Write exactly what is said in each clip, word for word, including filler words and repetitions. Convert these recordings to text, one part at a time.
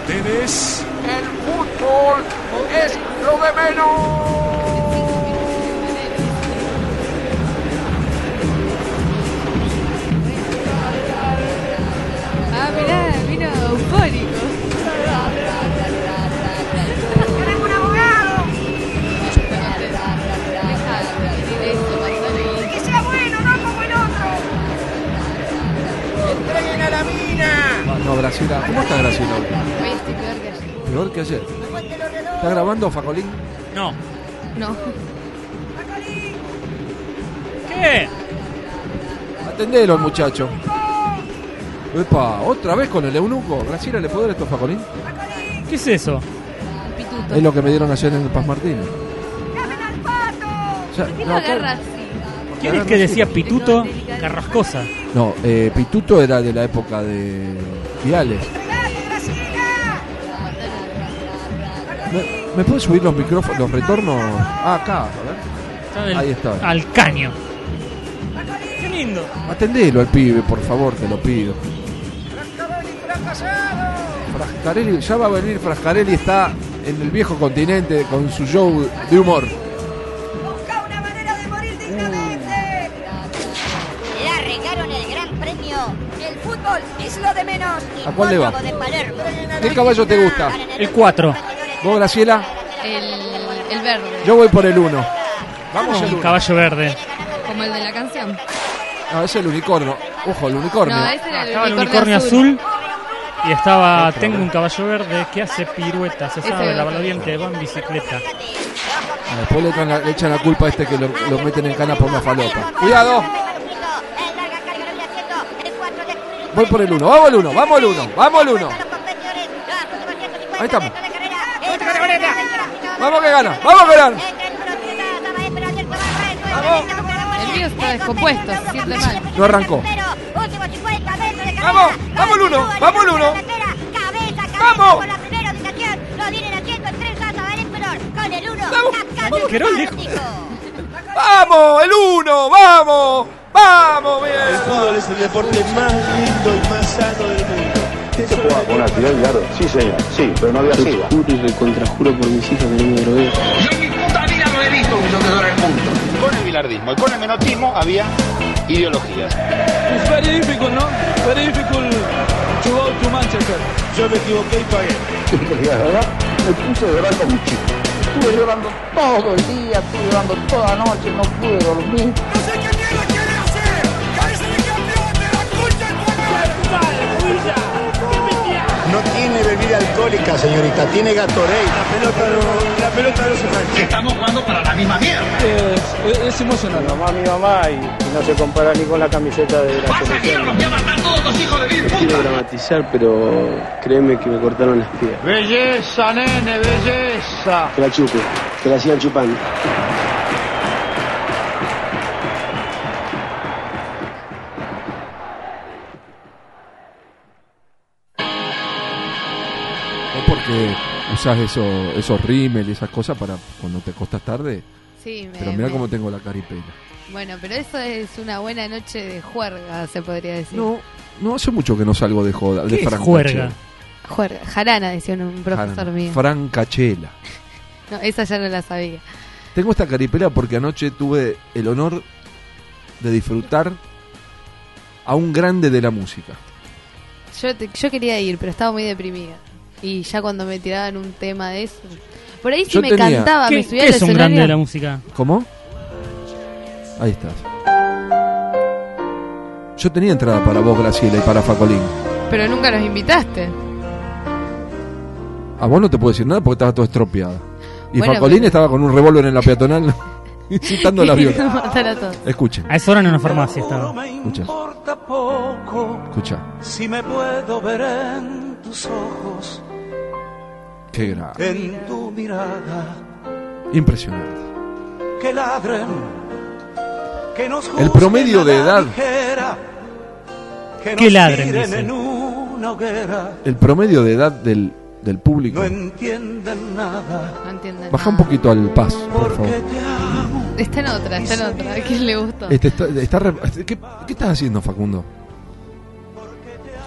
ustedes, el fútbol es lo de menos. Ah, mirá, vino eufórico. ¡Tenemos un abogado! ¡Que sea bueno, no como el otro! ¡Entreguen a la mina! Ah, no, Graciela. ¿Cómo está Graciela? Hoy estoy peor que ayer. Peor que ayer. ¿Está grabando, Facolín? No. No. ¿Qué? Atendelo, muchacho. Epa, ¿otra vez con el eunuco? ¿Graciela le puede dar esto a Facolín? ¿Qué es eso? Un pituto. Es lo que me dieron ayer en el Paz Martínez. ¡Llamen al pato! Ya, ¿Por qué no, lo acá- agarra así? ¿Quién es que decía pituto Carrascosa? No, eh, Pituto era de la época de Viales. ¡Entregate, Graciela! ¿Me, ¿Me puedes subir los micrófonos, los retornos? Ah, acá, a ver. Está del- Ahí está. Al caño. Qué lindo. Atendelo al pibe, por favor, te lo pido. Frascarelli, ya va a venir Frascarelli, está en el viejo continente con su show de humor. Busca una manera de morir dignamente. Le arreglaron el gran premio. El fútbol es lo de menos. ¿A cuál le va? De Palermo. ¿Qué caballo te gusta? El cuatro. ¿Vos, Graciela? El, el verde. Yo voy por el uno. Vamos Un el uno. caballo verde. Como el de la canción. No, es el unicornio. Ojo, el unicornio. No, ese era el Estaba el unicornio, unicornio azul. Y estaba, Otro, tengo ¿no? un caballo verde que hace piruetas, se Ese sabe, otro. la diente, va en bicicleta. Ah, Después le, echan la- le echan la culpa a este que lo, lo meten en cana por una falopa. ¡Cuidado! Voy por el uno. Vamos el uno, vamos el uno, vamos el uno. Ahí estamos. Vamos que gana, vamos que gana. Vamos. El mío está descompuesto, se siente mal. No arrancó. Vamos, vamos el uno, vamos el uno. Vamos. Vamos. Querol dijo. Vamos, el uno, vamos, vamos, bien. El fútbol es el deporte más lindo y más sano del mundo. ¿Se juega con una actividad, claro? Sí, señor, sí, pero no había sido. Juro y recontrajuro por mis hijas que no me drogué. Yo en mi puta vida lo he visto un sostenedor del mundo. Con el bilardismo y con el menotismo había ideologías. It's very difficult, ¿no? Very difficult to go to Manchester. Yo me equivoqué y pagué. La verdad, me puse a llorar como un chico. Estuve llorando todo el día, estuve llorando toda la noche, no pude dormir. No sé qué mierda quiere hacer. ¡Cabeza de campeón de la concha de tu madre! No tiene bebida alcohólica, señorita, tiene Gatorade. La pelota no, la pelota no se mancha. Estamos jugando para la misma mierda. Es, es, es emocionante. Mamá, mi mamá, y, y no se compara ni con la camiseta de la Pasa que no selección. los voy a matar todos los hijos de mil Quiero putas. dramatizar, pero créeme que me cortaron las piernas. Belleza, nene, belleza. Que la chupe, que la sigan chupando. Es porque usás eso, esos rímel y esas cosas para cuando te acostás tarde. Sí, me, Pero mira me- cómo tengo la caripela. Bueno, pero eso es una buena noche de juerga, se podría decir. No, no hace mucho que no salgo de joda. De ¿Qué es francachela. juerga? Juerga. Jarana, decía un, un profesor Jarana. mío. Francachela. No, esa ya no la sabía. Tengo esta caripela porque anoche tuve el honor de disfrutar a un grande de la música. Yo, te- yo quería ir, pero estaba muy deprimida. Y ya cuando me tiraban un tema de eso... Por ahí sí Yo me tenía- cantaba, ¿Qué, me subía qué al es un escenario. grande de la música? ¿Cómo? Ahí estás. Yo tenía entrada para vos, Graciela, y para Facolín. Pero nunca nos invitaste. A vos no te puedo decir nada porque estaba todo estropeada. Y Bueno, Facolín pero- estaba con un revólver en la peatonal incitando la viola. Matar a todos. Escuchen, A esa hora en una farmacia estaba. escucha, Importa poco escucha. si me puedo ver en tus ojos, Qué grave. en tu mirada, Impresionante. que ladren, que nos El promedio de juzguen a la edad. ligera, que Que nos ladren, tiren dice. en una hoguera, El promedio de edad del, del público. no entienden nada, No entienden Baja un nada. poquito al paz, por porque favor. te amo. Está en otra, está en otra. ¿A quién le gustó? Este está, está re- ¿qué, ¿Qué estás haciendo, Facundo?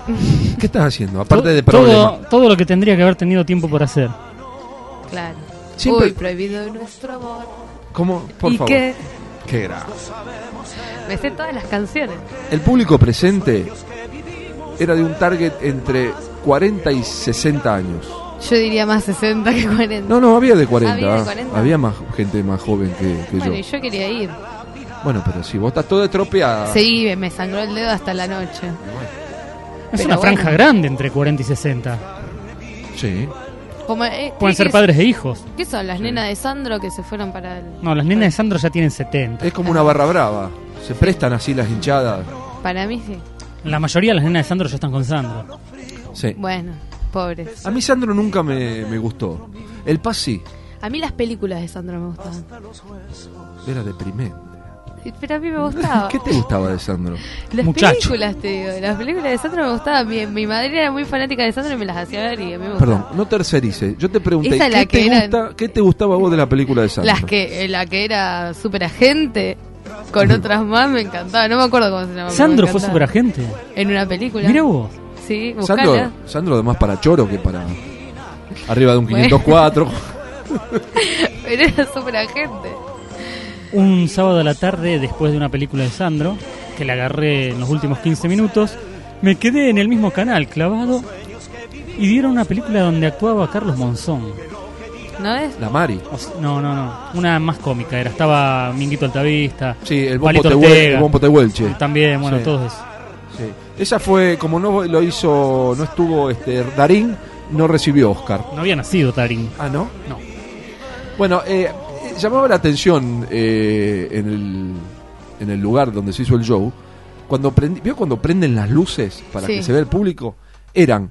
¿Qué estás haciendo? Aparte To- de todo, problemas. todo lo que tendría que haber tenido tiempo por hacer. Claro. Siempre- Uy, prohibido nuestro amor. ¿Cómo? Por ¿Y favor. qué? Qué grave. Me sé todas las canciones. El público presente era de un target entre cuarenta y sesenta años. Yo diría más sesenta que cuarenta. No, no, había de cuarenta. Había de cuarenta. Había más gente más joven que, que Bueno, yo. y yo quería ir. Bueno, pero si vos estás toda estropeada. Sí, me sangró el dedo hasta la noche. Es Pero una bueno. franja grande entre cuarenta y sesenta. Sí. Como, eh, Pueden ¿qué- ser qué- padres e hijos. ¿Qué son? Las nenas de Sandro que se fueron para el... No, las nenas de Sandro ya tienen setenta. Es como una barra brava. Se prestan así las hinchadas. Para mí sí. La mayoría de las nenas de Sandro ya están con Sandro. Sí. Bueno, pobres. A mí Sandro nunca me, me gustó. El Paz sí. A mí las películas de Sandro me gustaban. Era deprimente. Pero a mí me gustaba. ¿Qué te gustaba de Sandro? Las Muchacho. películas, te digo. Las películas de Sandro me gustaban. Mi, mi madre era muy fanática de Sandro y me las hacía ver y a mí me Perdón, gustaban. no tercerice. Yo te pregunté, Esa es la ¿qué, que te eran- gusta, ¿qué te gustaba a vos de la película de Sandro? Las que, eh, la que era super agente con otras más me encantaba. No me acuerdo cómo se llama. pero Sandro me fue encantaba. superagente. En una película. Mira vos. Sí, buscala. Sandro, Sandro además para choro que para arriba de un Bueno. quinientos cuatro. Pero era super agente. Un sábado a la tarde, después de una película de Sandro, que la agarré en los últimos quince minutos, me quedé en el mismo canal, clavado, y dieron una película donde actuaba Carlos Monzón. ¿No es? La Mari. O sea, no, no, no. Una más cómica era. Estaba Minguito Altavista. Sí, el Bombo Palito Tehuel- Ortega. el Bombo Tehuelche. También, bueno, Sí. todos esos. Sí. Esa fue, como no lo hizo, no estuvo este Darín, no recibió Oscar. No había nacido Tarín. Ah, ¿no? No. Bueno, eh, llamaba la atención eh, en, el, en el lugar donde se hizo el show. Cuando prendi- ¿Vio cuando prenden las luces para Sí. que se vea el público? Eran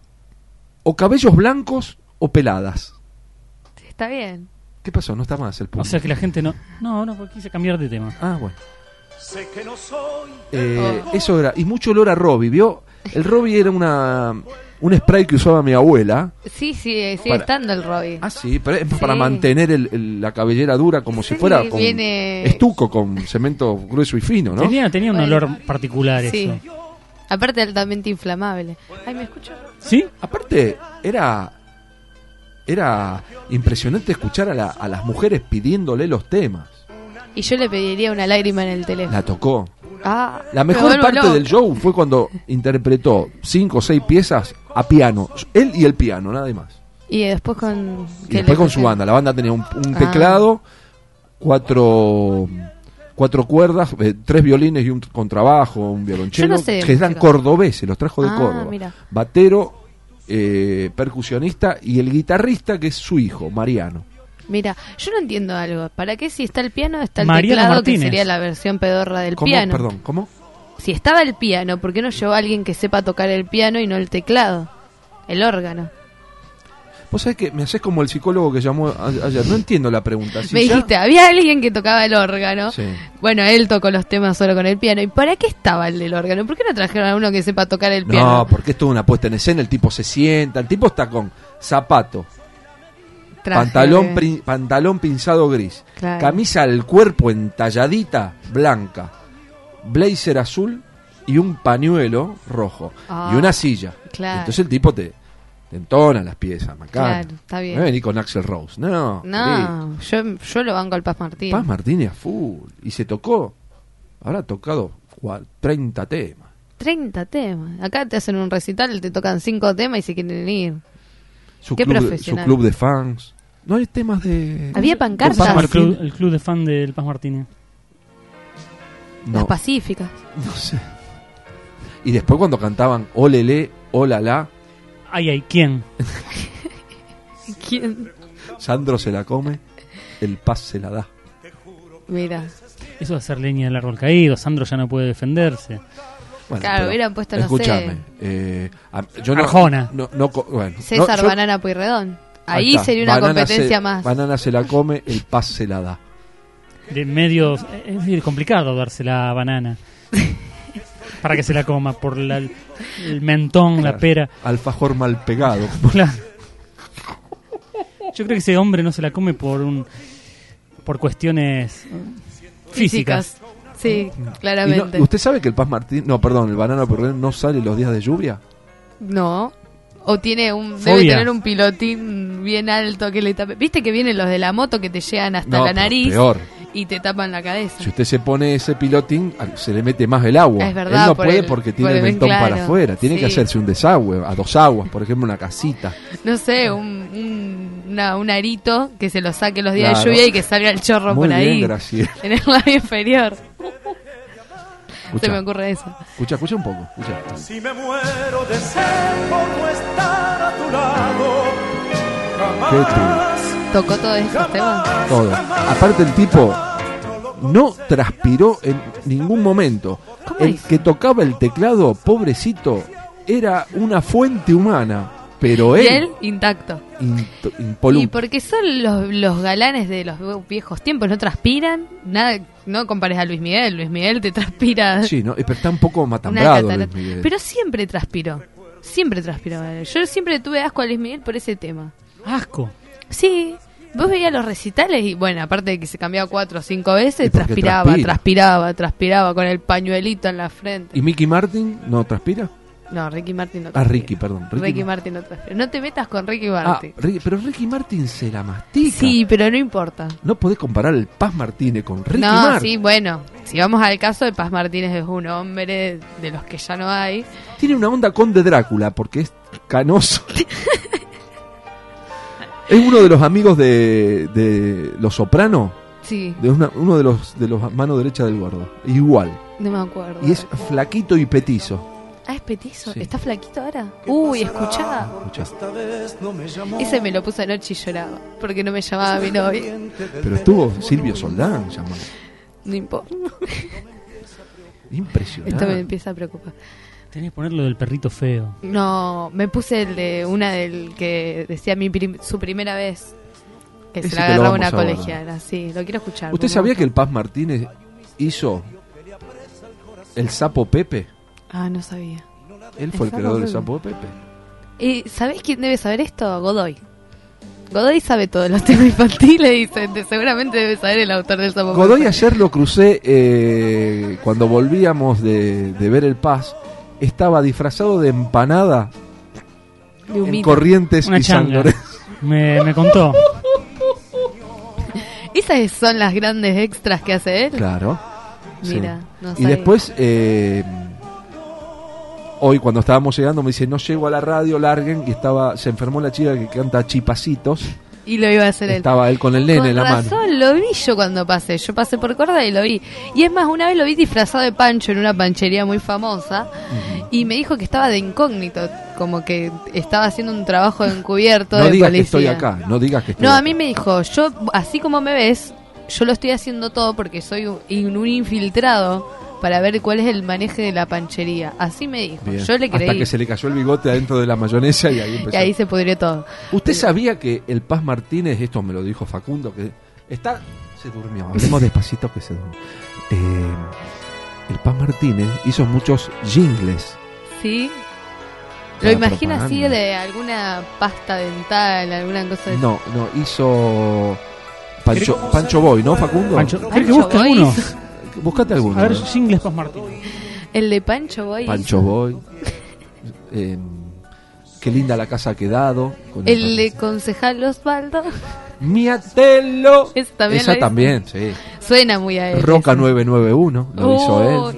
o cabellos blancos o peladas. Está bien. ¿Qué pasó? No está más el O público. sea que la gente no... No, no, porque quise cambiar de tema. Ah, bueno. Eh, Eso era. Y mucho olor a Robbie, ¿vio? El Robbie era una un spray que usaba mi abuela. Sí, sí, sigue Para- estando el Robbie. Ah, sí, pero es para Sí. mantener el- el- la cabellera dura como si Sí, fuera con viene- estuco, con cemento grueso y fino, ¿no? Tenía, tenía un Bueno. olor particular Sí. eso. Aparte altamente inflamable. Ay, ¿me escucho? ¿Sí? Aparte, era era impresionante escuchar a, la- a las mujeres pidiéndole los temas. Y yo le pediría una lágrima en el teléfono. La tocó. Ah, La me mejor vuelvo parte loca. del show fue cuando interpretó cinco o seis piezas a piano. Él y el piano, nada más. Y después con... Y ¿qué después le con su pusieron? banda. La banda tenía un, un Ah. teclado, cuatro cuatro cuerdas, eh, tres violines y un contrabajo, un violonchelo, Yo no sé de que eran música. cordobeses, los trajo de Ah, Córdoba. mira. Batero, eh, percusionista y el guitarrista que es su hijo, Mariano. Mira, yo no entiendo algo. ¿Para qué si está el piano está el Mariano teclado Martínez. que sería la versión pedorra del ¿Cómo? piano? Perdón, ¿cómo? Si estaba el piano, ¿por qué no llevó a alguien que sepa tocar el piano y no el teclado? El órgano. Vos sabés que me haces como el psicólogo que llamó a- ayer. No entiendo la pregunta. Si Me ya- dijiste, había alguien que tocaba el órgano. Sí. Bueno, él tocó los temas solo con el piano. ¿Y para qué estaba el del órgano? ¿Por qué no trajeron a uno que sepa tocar el piano? No, porque es toda una puesta en escena. El tipo se sienta. El tipo está con zapato, Traje pantalón, de- pri- pantalón pinzado gris, Claro. camisa al cuerpo entalladita blanca, blazer azul y un pañuelo rojo Ah, y una silla. claro. Entonces el tipo te, te entona las piezas, macana. Claro, está bien. No vení con Axel Rose. No, querido. No, yo, yo lo banco al Paz Martín. Paz Martínez a full. Y se tocó. Habrá tocado cua- treinta temas. treinta temas. Acá te hacen un recital, te tocan cinco temas y se quieren ir. Su, Qué club, de- su profesional. club de fans. No hay temas de. Había de pancartas. Paz El Martín. club, el club de fan del Paz Martínez. Las No, pacíficas. no sé. Y después cuando cantaban Olele, Olala, Ay, ay, ¿quién? ¿Quién? Sandro se la come, el Paz se la da. Mira. Eso de hacer leña del árbol caído. Sandro ya no puede defenderse. Bueno, Claro, pero hubieran puesto, no escúchame, sé. eh, a- yo no, Arjona. No, no co- bueno, César no, yo- Banana Pueyrredón. Ahí está. sería una Banana competencia se- más. Banana se la come, el Paz se la da. De medios. Es decir, complicado darse la banana. Para que se la coma. Por la, el mentón, la Claro. pera. Alfajor mal pegado. Claro. Yo creo que ese hombre no se la come por un por cuestiones eh, físicas. Físicas. Sí, claramente. ¿Y no, ¿Usted sabe que el Paz Martín, no, perdón, el Banana Perrén no sale los días de lluvia? No. O tiene un Fobia. debe tener un pilotín bien alto que le tape. ¿Viste que vienen los de la moto que te llegan hasta No, la pero nariz peor. y te tapan la cabeza? Si usted se pone ese pilotín, se le mete más el agua. Es verdad, Él no por puede el- porque por tiene el el- mentón claro, para afuera. Tiene sí. que hacerse un desagüe, a dos aguas, por ejemplo, una casita. No sé, un, un, una- un arito que se lo saque los días Claro. de lluvia y que salga el chorro Muy por bien, ahí. Graciela. En el labio inferior. Escucha. Se me ocurre eso. Escucha, escucha un poco. Escucha. Si me muero de sed por no estar a tu lado, Qué jamás, ¿Tocó todos estos temas? Todo. Aparte el tipo no transpiró en ningún momento. ¿Cómo El hizo? que tocaba el teclado, pobrecito, era una fuente humana, pero Y él, él intacto. into- Y impoluto. porque son los, los galanes de los viejos tiempos, no transpiran, nada, no compares a Luis Miguel, Luis Miguel te transpira Sí, ¿no? Pero está un poco una matambrado catarata. Luis Miguel. Pero siempre transpiró, siempre transpiró. Yo siempre tuve asco a Luis Miguel por ese tema. Asco. Sí, vos veías los recitales y bueno, aparte de que se cambiaba cuatro o cinco veces, Y porque transpiraba, transpira. transpiraba, transpiraba con el pañuelito en la frente. ¿Y Mickey Martin no transpira? No, Ricky Martin no Ah, transpira. Ricky, perdón. Ricky, Ricky, Martin no transpira. No te metas con Ricky Ah, Martin. Ricky- pero Ricky Martin se la mastica. Sí, pero no importa. No podés comparar el Paz Martínez con Ricky no, Martin. sí, bueno, si vamos al caso, el Paz Martínez es un hombre de los que ya no hay. Tiene una onda Conde Drácula porque es canoso. Es uno de los amigos de, de Los Soprano, Sí, de una- uno de los de los mano derecha del gordo. Igual. no me acuerdo. Y es flaquito y petizo. Ah, es petizo. Sí. ¿Está flaquito ahora? Uy, escuchá. Escuchá. esta vez no me llamó. Ese me lo puse anoche y lloraba. Porque no me llamaba mi novio. Pero estuvo Silvio Soldán llamado. No importa. Impresionante. Esto me empieza a preocupar. Tenés que ponerlo del perrito feo. No, me puse el de una del que decía mi prim- su primera vez. Que Ese se la te lo agarraba vamos una a guardar. colegiala. Sí, lo quiero escuchar. ¿Usted por sabía favor. que el Paz Martínez hizo el sapo Pepe? Ah, no sabía. Él fue el, sapo creador del Pepe. sapo Pepe. ¿Y sabés quién debe saber esto? Godoy. Godoy sabe todos los temas infantiles y se- seguramente debe saber el autor del sapo Godoy Pepe. ayer lo crucé eh, cuando volvíamos de, de ver el Paz. Estaba disfrazado de empanada De en humito. Corrientes Una y San changa. Lorenzo. Me, me contó. Esas son las grandes extras que hace él. Claro. Mira, sí. no Y sabía. después, eh, hoy cuando estábamos llegando, me dice: no llego a la radio, larguen. Y estaba, se enfermó la chica que canta Chipacitos. Y lo iba a hacer él. Estaba él con el nene Con en la mano. razón, lo vi yo cuando pasé. Yo pasé por Córdoba y lo vi. Y es más, una vez lo vi disfrazado de Pancho en una panchería muy famosa. Y me dijo que estaba de incógnito. Como que estaba haciendo un trabajo encubierto No de digas que policía. estoy acá, no digas que estoy No, acá. a mí me dijo, yo, así como me ves, yo lo estoy haciendo todo porque soy un, un infiltrado para ver cuál es el maneje de la panchería. Así me dijo. Bien. Yo le creí. Hasta que se le cayó el bigote adentro de la mayonesa y ahí empezó. Y ahí se pudrió todo. ¿Usted sabía que el Paz Martínez, esto me lo dijo Facundo, que está... Se durmió, hablemos despacito que se durmió. Eh, el Paz Martínez hizo muchos jingles. ¿Sí? Lo Para imagino así propaganda. de alguna pasta dental, alguna cosa de No, no, hizo... Pancho, Pancho Boy, ¿no, Facundo? Pancho, ¿querés que Pancho busque Boy. alguno? Buscate alguno. A ver, ¿no? jingles Paz Martín. El de Pancho Boy. Pancho Boy. Eh, qué linda la casa ha quedado. Con El de concejal Osvaldo. Miatelo. Ese también Esa lo hizo. también, sí. Suena muy a él. Roca ese. nueve nueve uno, lo hizo Uy, él.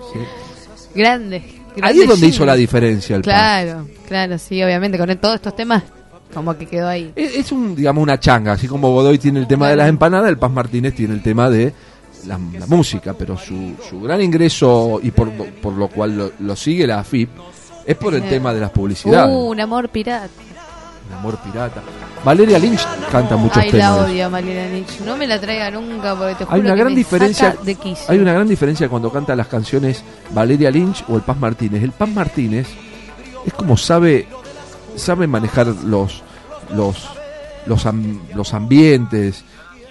Sí. Grande. Ahí grande es donde jingle. hizo la diferencia el Paz. Claro, claro, sí, obviamente. Con todos estos temas, como que quedó ahí. Es, es un, digamos, una changa. Así como Godoy tiene el tema de las empanadas, el Paz Martínez tiene el tema de la, la música. Pero su, su gran ingreso, y por, por lo cual lo, lo sigue la A F I P, es por el Eh. tema de las publicidades. Uh, un amor pirata. El amor pirata. Valeria Lynch canta muchos Ay, temas. la odio a Malena Lynch. No me la traiga nunca porque te juro Hay una que gran me diferencia. saca de quicio. Hay una gran diferencia cuando canta las canciones Valeria Lynch o el Paz Martínez. El Paz Martínez es como sabe sabe manejar los los los, am- los ambientes.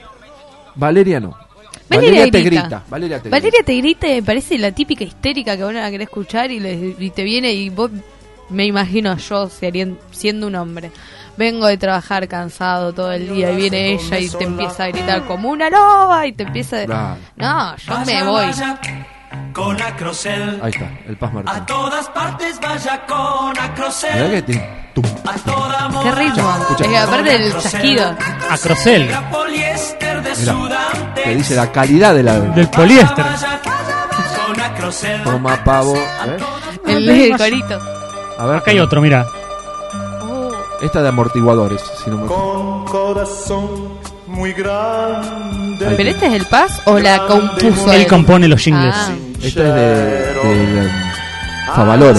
Valeria no. Valeria te grita. grita. Valeria te grita. Valeria te grita y me parece la típica histérica que vos no la querés escuchar y, le- y te viene y vos, me imagino yo serien- siendo un hombre. vengo de trabajar cansado todo el día y viene ella y te empieza a gritar como una loba y te empieza a... Claro. No, yo me voy. Con Acrocel. Ahí está, el Paz Martín. A todas partes vaya con Acrocel. Mirá que te... tum. A toda moda. Qué ritmo. Escucha, Es que aparte del chasquido. Acrocel. Poliéster de Mirá, Sudante. te dice la calidad de la... Del poliéster. Con Acrocel. Toma pavo. A ver, El, el corito. a ver. Acá hay otro, mira. Esta de amortiguadores, si no me Con corazón muy grande. ¿Pero este es el Paz o la compuso Él él? compone los jingles. Ah. Esta es de, de, de Favaloro.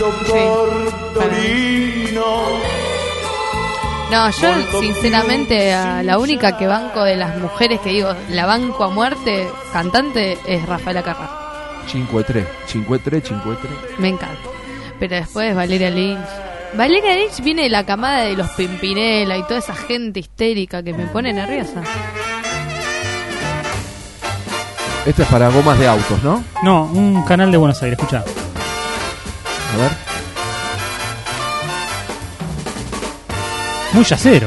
No, yo sinceramente a la única que banco de las mujeres que digo, la banco a muerte, cantante, es Rafaela Carrà. cinco tres, cinco tres, cinco tres. Me encanta. Pero después Valeria Lynch. Valeria Lynch viene de la camada de los Pimpinela y toda esa gente histérica que me pone nerviosa. Esta es para gomas de autos, ¿no? No, un canal de Buenos Aires, escucha. A ver. Muy yacero.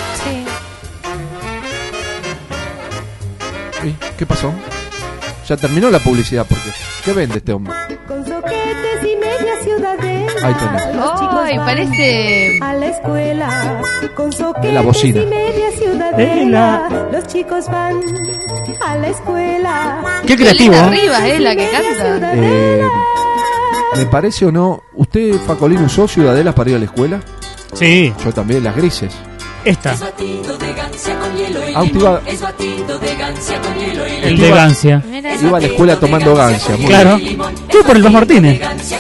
Sí. ¿Y qué pasó? Ya terminó la publicidad, porque ¿qué vende este hombre? Con soquetes y media ciudadela. Ahí tenés. Los chicos Ay, van parece a la escuela. Con soquetes la bocina. y media ciudadela. Los chicos van a la escuela. Qué creativo. Violeta Rivas es la que canta. Eh, ¿Me parece o no? ¿Usted, Facolín, usó ciudadelas para ir a la escuela? Sí. Yo también, las grises. Esta. Ah, usted iba, El de Gancia. iba a la escuela tomando gancia. Muy Claro. bien. ¿Qué por el Paz Martínez?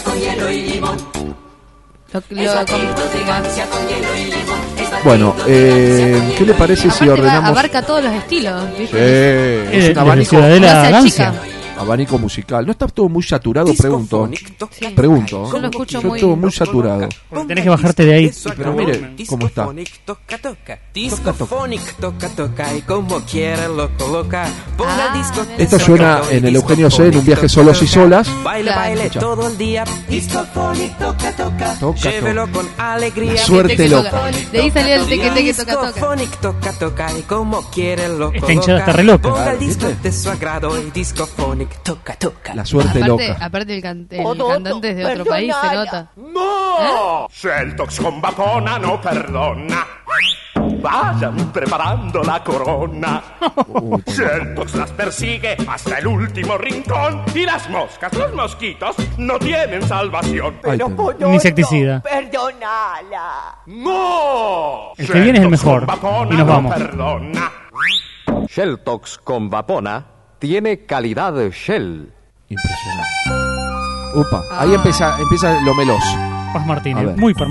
Lo, lo, Bueno, eh, ¿qué le parece si aparte va- ordenamos? abarca todos los estilos, Sí, ¿viste? es Eh, un de abanico, Ciudadela No sea Gancia. chica. abanico musical. ¿No está todo muy saturado? Pregunto. Pregunto. Yo lo escucho Yo muy- todo muy saturado. Tenés que bajarte de ahí. Pero mire cómo está. Toca, toca. Discofonic, toca, toca. Y como quiera lo coloca. Ponga Ah, disco. Esto suena en el Eugenio C en un viaje solos y solas. Baile, Claro. baile Escucha. todo el día. Discofonic, toca, toca. Toca, Llévelo toca. con alegría. La suerte Teque, loca. toca. De ahí salió el teque, teque, toca, toca. Discofonic, toca, toca. Y como quiere lo coloca. Esta hinchada está re loca. Ponga el Claro, disco ¿viste? de su agrado. Y Discofonic, toca, toca. La suerte Aparte, loca. aparte el, can- el cantante es de otro país, se nota. ¡No! Sceltox con Vapona no perdona. Vayan preparando la corona. Uy, qué Sceltox las persigue hasta el último rincón. Y las moscas, los mosquitos, no tienen salvación. Ahí tenés. Un insecticida. Perdónala. ¡No! El que viene es el Sceltox mejor. con Vapona Y nos no vamos. perdona. Shelltox con Vapona tiene calidad Shell. Impresionante. Upa, ahí empieza, empieza lo meloso. Paz A Martínez. ver. Muy per...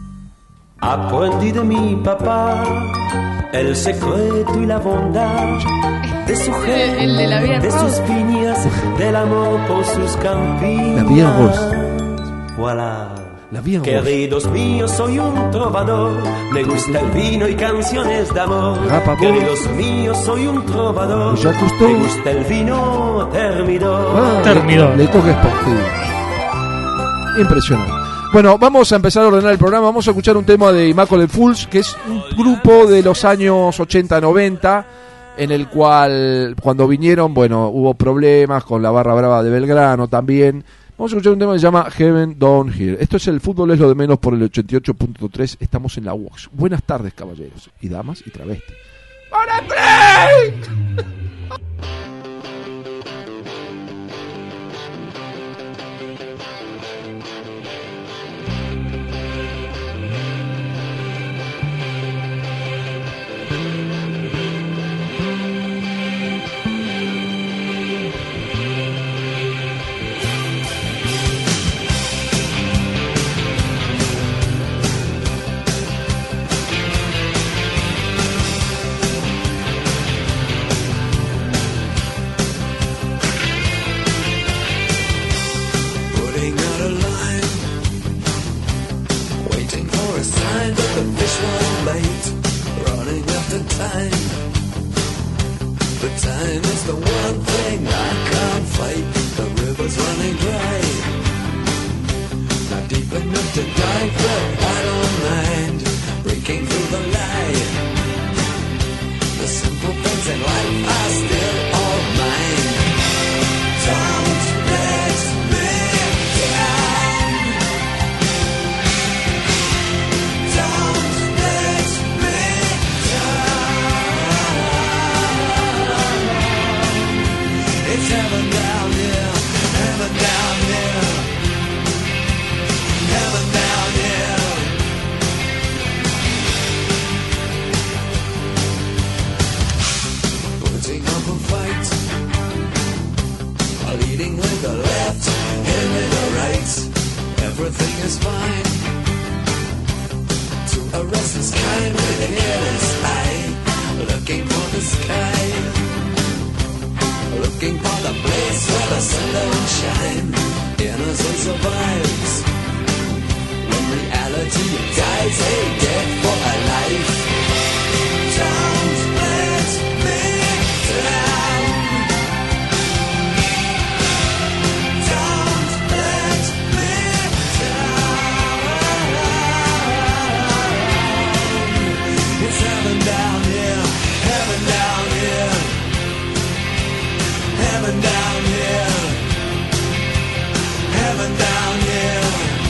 Aprendí de mi papá el secreto y la bondad de su gente, El de la vida de rosa. sus viñas, del amor por sus campiñas. La vida rosa. Voilà. La vida rosa. Queridos míos, soy un trovador, me gusta el vino y canciones de amor. Rapa, vos. Queridos míos, soy un trovador, Ya gustó. me gusta el vino termidor. Ah, Terminó. Le, le toca sportivo. Impresionante. Bueno, vamos a empezar a ordenar el programa. Vamos a escuchar un tema de Immaculate Fools, que es un grupo de los años ochenta noventa, en el cual, cuando vinieron, bueno, hubo problemas con la barra brava de Belgrano también. Vamos a escuchar un tema que se llama Heaven Down Here. Esto es El Fútbol es lo de menos por el ochenta y ocho punto tres. Estamos en la U O X. Buenas tardes, caballeros y damas y travestis. ¡Para break! Putting out a line, waiting for a sign that the fish was late, running after time. But time is the one thing I can't fight. The river's running dry, not deep enough to dive, but I don't mind breaking through A restless kind with a hairless eye, looking for the sky, looking for the place where the sun don't shine. Innocence survives when reality dies. Hey, dead for a life. Don't let me down. Don't let me down. It's heaven down here, heaven down here, heaven down here, heaven down here.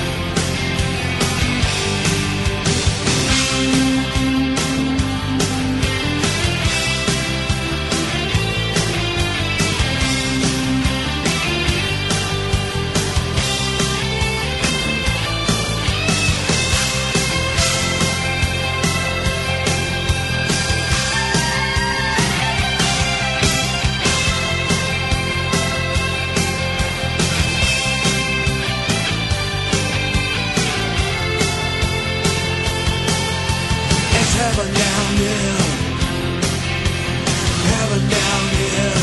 Heaven down here, heaven down here,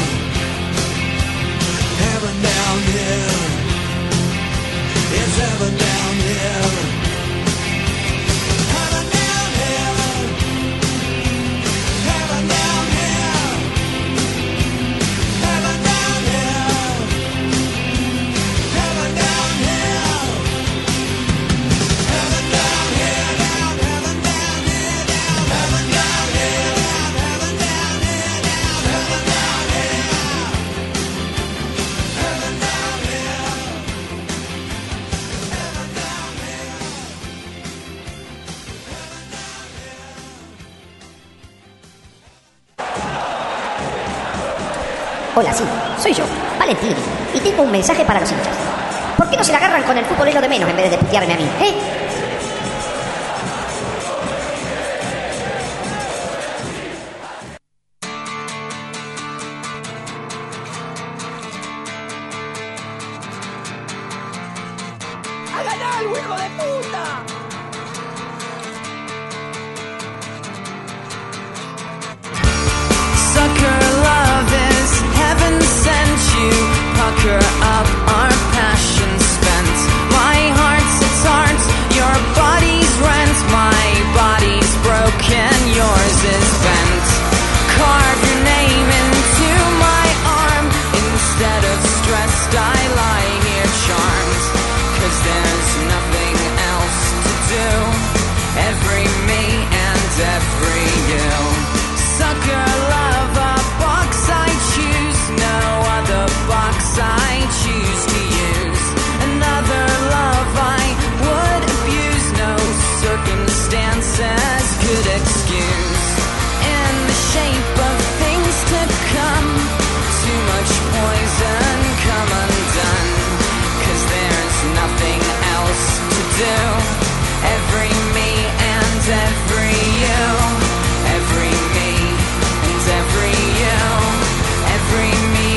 heaven down here, it's heaven down here, heaven down here, heaven down here, heaven down here, heaven down here, heaven down here, down, heaven down here, down, heaven down here, down, heaven down here, down, heaven down here, heaven down here, heaven down here. Hola, sí, soy yo, Valentín, y tengo un mensaje para los hinchas. ¿Por qué no se la agarran con el fútbol es lo de menos en vez de putearme a mí, eh? ¡Hagan algo, hijo de puta! Sucker love is heaven sent you. Pucker up our passion spent. My heart's its heart, your body's rent. My body's broken, yours is bent. Carve your name into my arm. Instead of stressed, I lie here charmed. Cause there's nothing else to do. Every me and every you. Sucker love, a box I choose. No other box I choose to use. Another love I would abuse. No circumstances could excuse. In the shape of things to come. Too much poison come undone. Cause there's nothing else to do. Every me and every you. Every me and every you. Every me.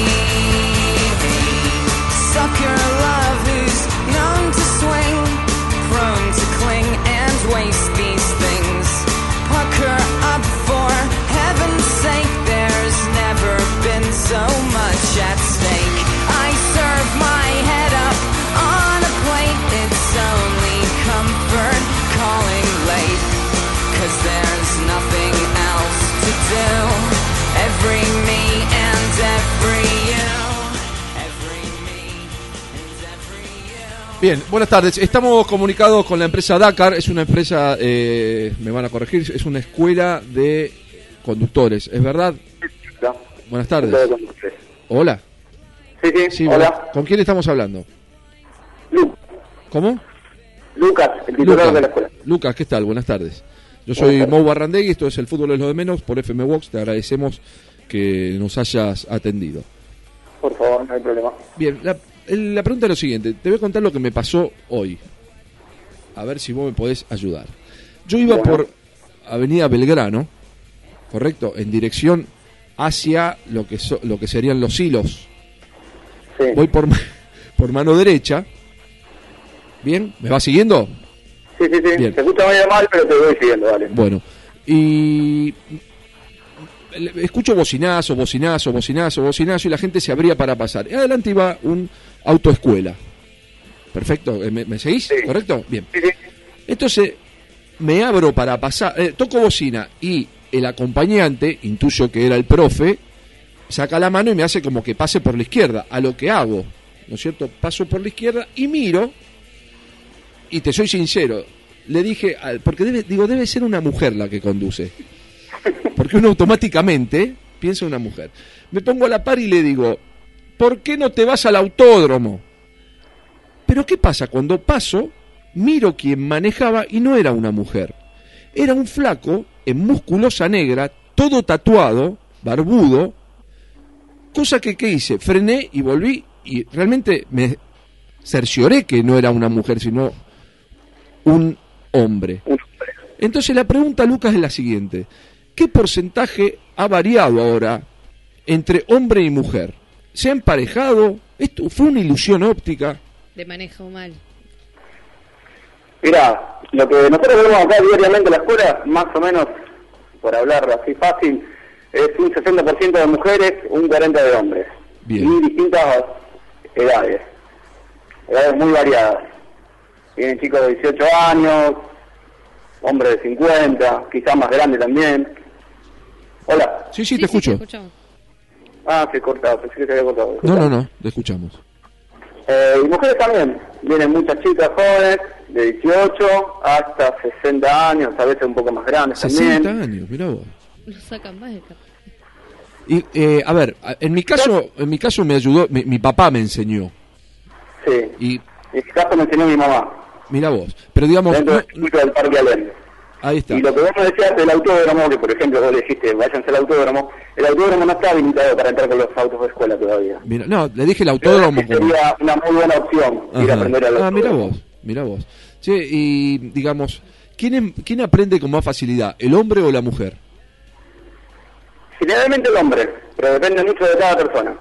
Sucker love who's known to swing. Prone to cling and waste these things. Pucker up for heaven's sake. There's never been so much at stake. I serve my head up on a plate. It's only comfort calling late. Cause there's nothing else to do. Every me and every you. Every me and every you. Bien, buenas tardes. Estamos comunicados con la empresa Dakar. Es una empresa, eh, me van a corregir, es una escuela de conductores. ¿Es verdad? Buenas tardes. Hola. Sí, sí, Sí, hola. buenas- ¿Con quién estamos hablando? Lu- ¿Cómo? Lucas, el titular Lucas. de la escuela. Lucas, ¿qué tal? Buenas tardes. Yo soy Mou Barrandegui, esto es El Fútbol es lo de menos por F M Vox. Te agradecemos que nos hayas atendido. Por favor, no hay problema. Bien, la, el- la pregunta es lo siguiente. Te voy a contar lo que me pasó hoy. A ver si vos me podés ayudar. Yo iba Bueno. por Avenida Belgrano, correcto, en dirección hacia lo que so- lo que serían los hilos. Voy por ma- por mano derecha. Bien, ¿me va siguiendo? Sí, sí, sí. Bien. Se escucha medio mal, pero te voy siguiendo, vale. Bueno, y escucho bocinazo, bocinazo, bocinazo, bocinazo, y la gente se abría para pasar. Y adelante iba un autoescuela. Perfecto, ¿me, me seguís? Sí. ¿Correcto? Bien. Sí, sí. Entonces, me abro para pasar, eh, toco bocina, y el acompañante, intuyo que era el profe, saca la mano y me hace como que pase por la izquierda, a lo que hago, ¿no es cierto? Paso por la izquierda y miro, y te soy sincero, le dije, al, porque debe, digo, debe ser una mujer la que conduce, porque uno automáticamente piensa en una mujer. Me pongo a la par y le digo, ¿por qué no te vas al autódromo? Pero ¿qué pasa? Cuando paso, miro quién manejaba y no era una mujer, era un flaco en musculosa negra, todo tatuado, barbudo, cosa que, ¿qué hice? Frené y volví, y realmente me cercioré que no era una mujer, sino un hombre. Entonces la pregunta, Lucas, es la siguiente: ¿qué porcentaje ha variado ahora entre hombre y mujer? ¿Se ha emparejado? ¿Esto fue una ilusión óptica? De manejo mal. Mirá, lo que nosotros vemos acá diariamente en la escuela, más o menos, por hablar así fácil, es un sesenta por ciento de mujeres, un cuarenta por ciento de hombres. Bien. Y distintas edades, edades muy variadas. Tienen chicos de dieciocho años, hombres de cincuenta, quizás más grandes también. Hola. Sí, sí, te escucho. Ah, se cortado, pensé que se había cortado. No, no, no, te escuchamos. Eh, y mujeres también, vienen muchas chicas jóvenes, de dieciocho hasta sesenta años, a veces un poco más grandes sesenta también. años, mirá vos. Lo sacan más de acá. Y, eh, a ver, en mi caso, en mi caso me ayudó, mi, mi papá me enseñó. Sí, y en este caso me enseñó mi mamá. Mirá vos, pero digamos... Dentro No, del circuito del Parque Alem. Ahí está. Y lo que vos me decías del autódromo, que por ejemplo vos le dijiste, váyanse al autódromo, el autódromo no está habilitado para entrar con los autos de escuela todavía. Mira, no, le dije el autódromo Pero como... sería una muy buena opción ir a aprender al autódromo. Ah, mira vos, mira vos. Che, y digamos, ¿quién, em- ¿quién aprende con más facilidad, el hombre o la mujer? Generalmente el hombre, pero depende mucho de cada persona.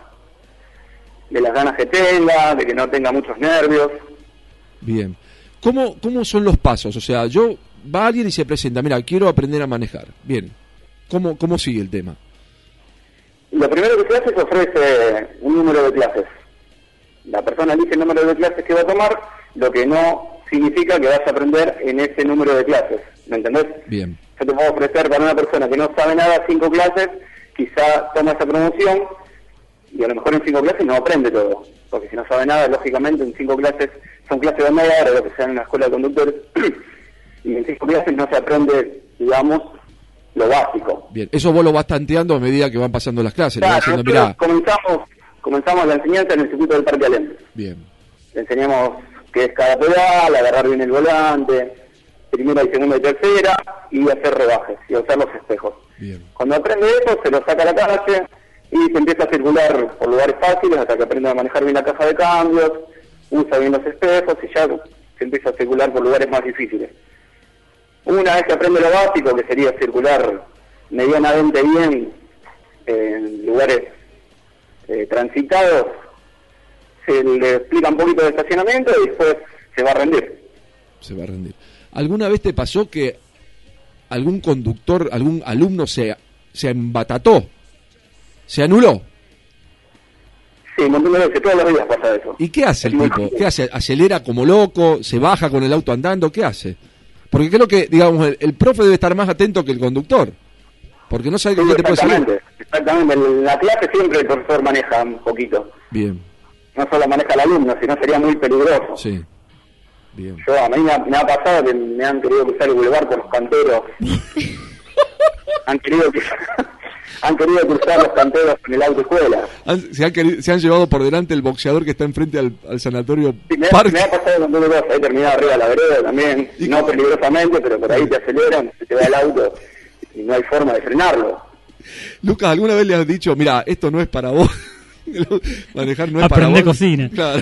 De las ganas que tenga, de que no tenga muchos nervios. Bien. ¿Cómo, cómo son los pasos? O sea, yo va alguien y se presenta, mira, quiero aprender a manejar. Bien. ¿Cómo, cómo sigue el tema? Lo primero que se hace es ofrece un número de clases. La persona elige el número de clases que va a tomar, lo que no significa que vas a aprender en ese número de clases. ¿Me entendés? Bien. Yo te puedo ofrecer para una persona que no sabe nada cinco clases, quizá toma esa promoción y a lo mejor en cinco clases no aprende todo. Porque si no sabe nada, lógicamente en cinco clases, son clases de media hora, lo que sea en una escuela de conductores, y en cinco clases no se aprende, digamos, lo básico. Bien. Eso vos lo vas tanteando a medida que van pasando las clases. Claro, le vas diciendo, nosotros mirá. comenzamos, comenzamos la enseñanza en el circuito del Parque Alem. Bien. Le enseñamos qué es cada pedal, agarrar bien el volante, primera y segunda y tercera, y hacer rebajes, y usar los espejos. Bien. Cuando aprende eso, se lo saca a la calle y se empieza a circular por lugares fáciles hasta que aprende a manejar bien la caja de cambios, usa bien los espejos y ya se empieza a circular por lugares más difíciles. Una vez que aprende lo básico, que sería circular medianamente bien en lugares eh, transitados, se le explica un poquito de estacionamiento y después se va a rendir. Se va a rendir. ¿Alguna vez te pasó que algún conductor, algún alumno se, se embatató? ¿Se anuló? Sí, un montón de veces, todos los días pasa eso. ¿Y qué hace el tipo? ¿Qué hace? ¿Acelera como loco? ¿Se baja con el auto andando? ¿Qué hace? Porque creo que, digamos, el, el profe debe estar más atento que el conductor. Porque no sabe Sí, con qué te puede salir. exactamente, exactamente. En la clase siempre el profesor maneja un poquito. Bien, No solo maneja al alumno, sino sería muy peligroso. sí. Bien. Yo, a mí me ha, me ha pasado que me han querido cruzar el bulevar con los canteros. han querido cruzar, han querido cruzar los canteros en el auto escuela. Han- se, han querido- se han llevado por delante el boxeador que está enfrente al, al sanatorio Sí, me, Parque. me ha pasado un montón de cosas. He terminado arriba de la vereda también, no peligrosamente, pero por ahí te aceleran, se te va el auto y no hay forma de frenarlo. Lucas, ¿alguna vez le has dicho, mira, esto no es para vos? Manejar no es Aprende para vos. cocina. Claro.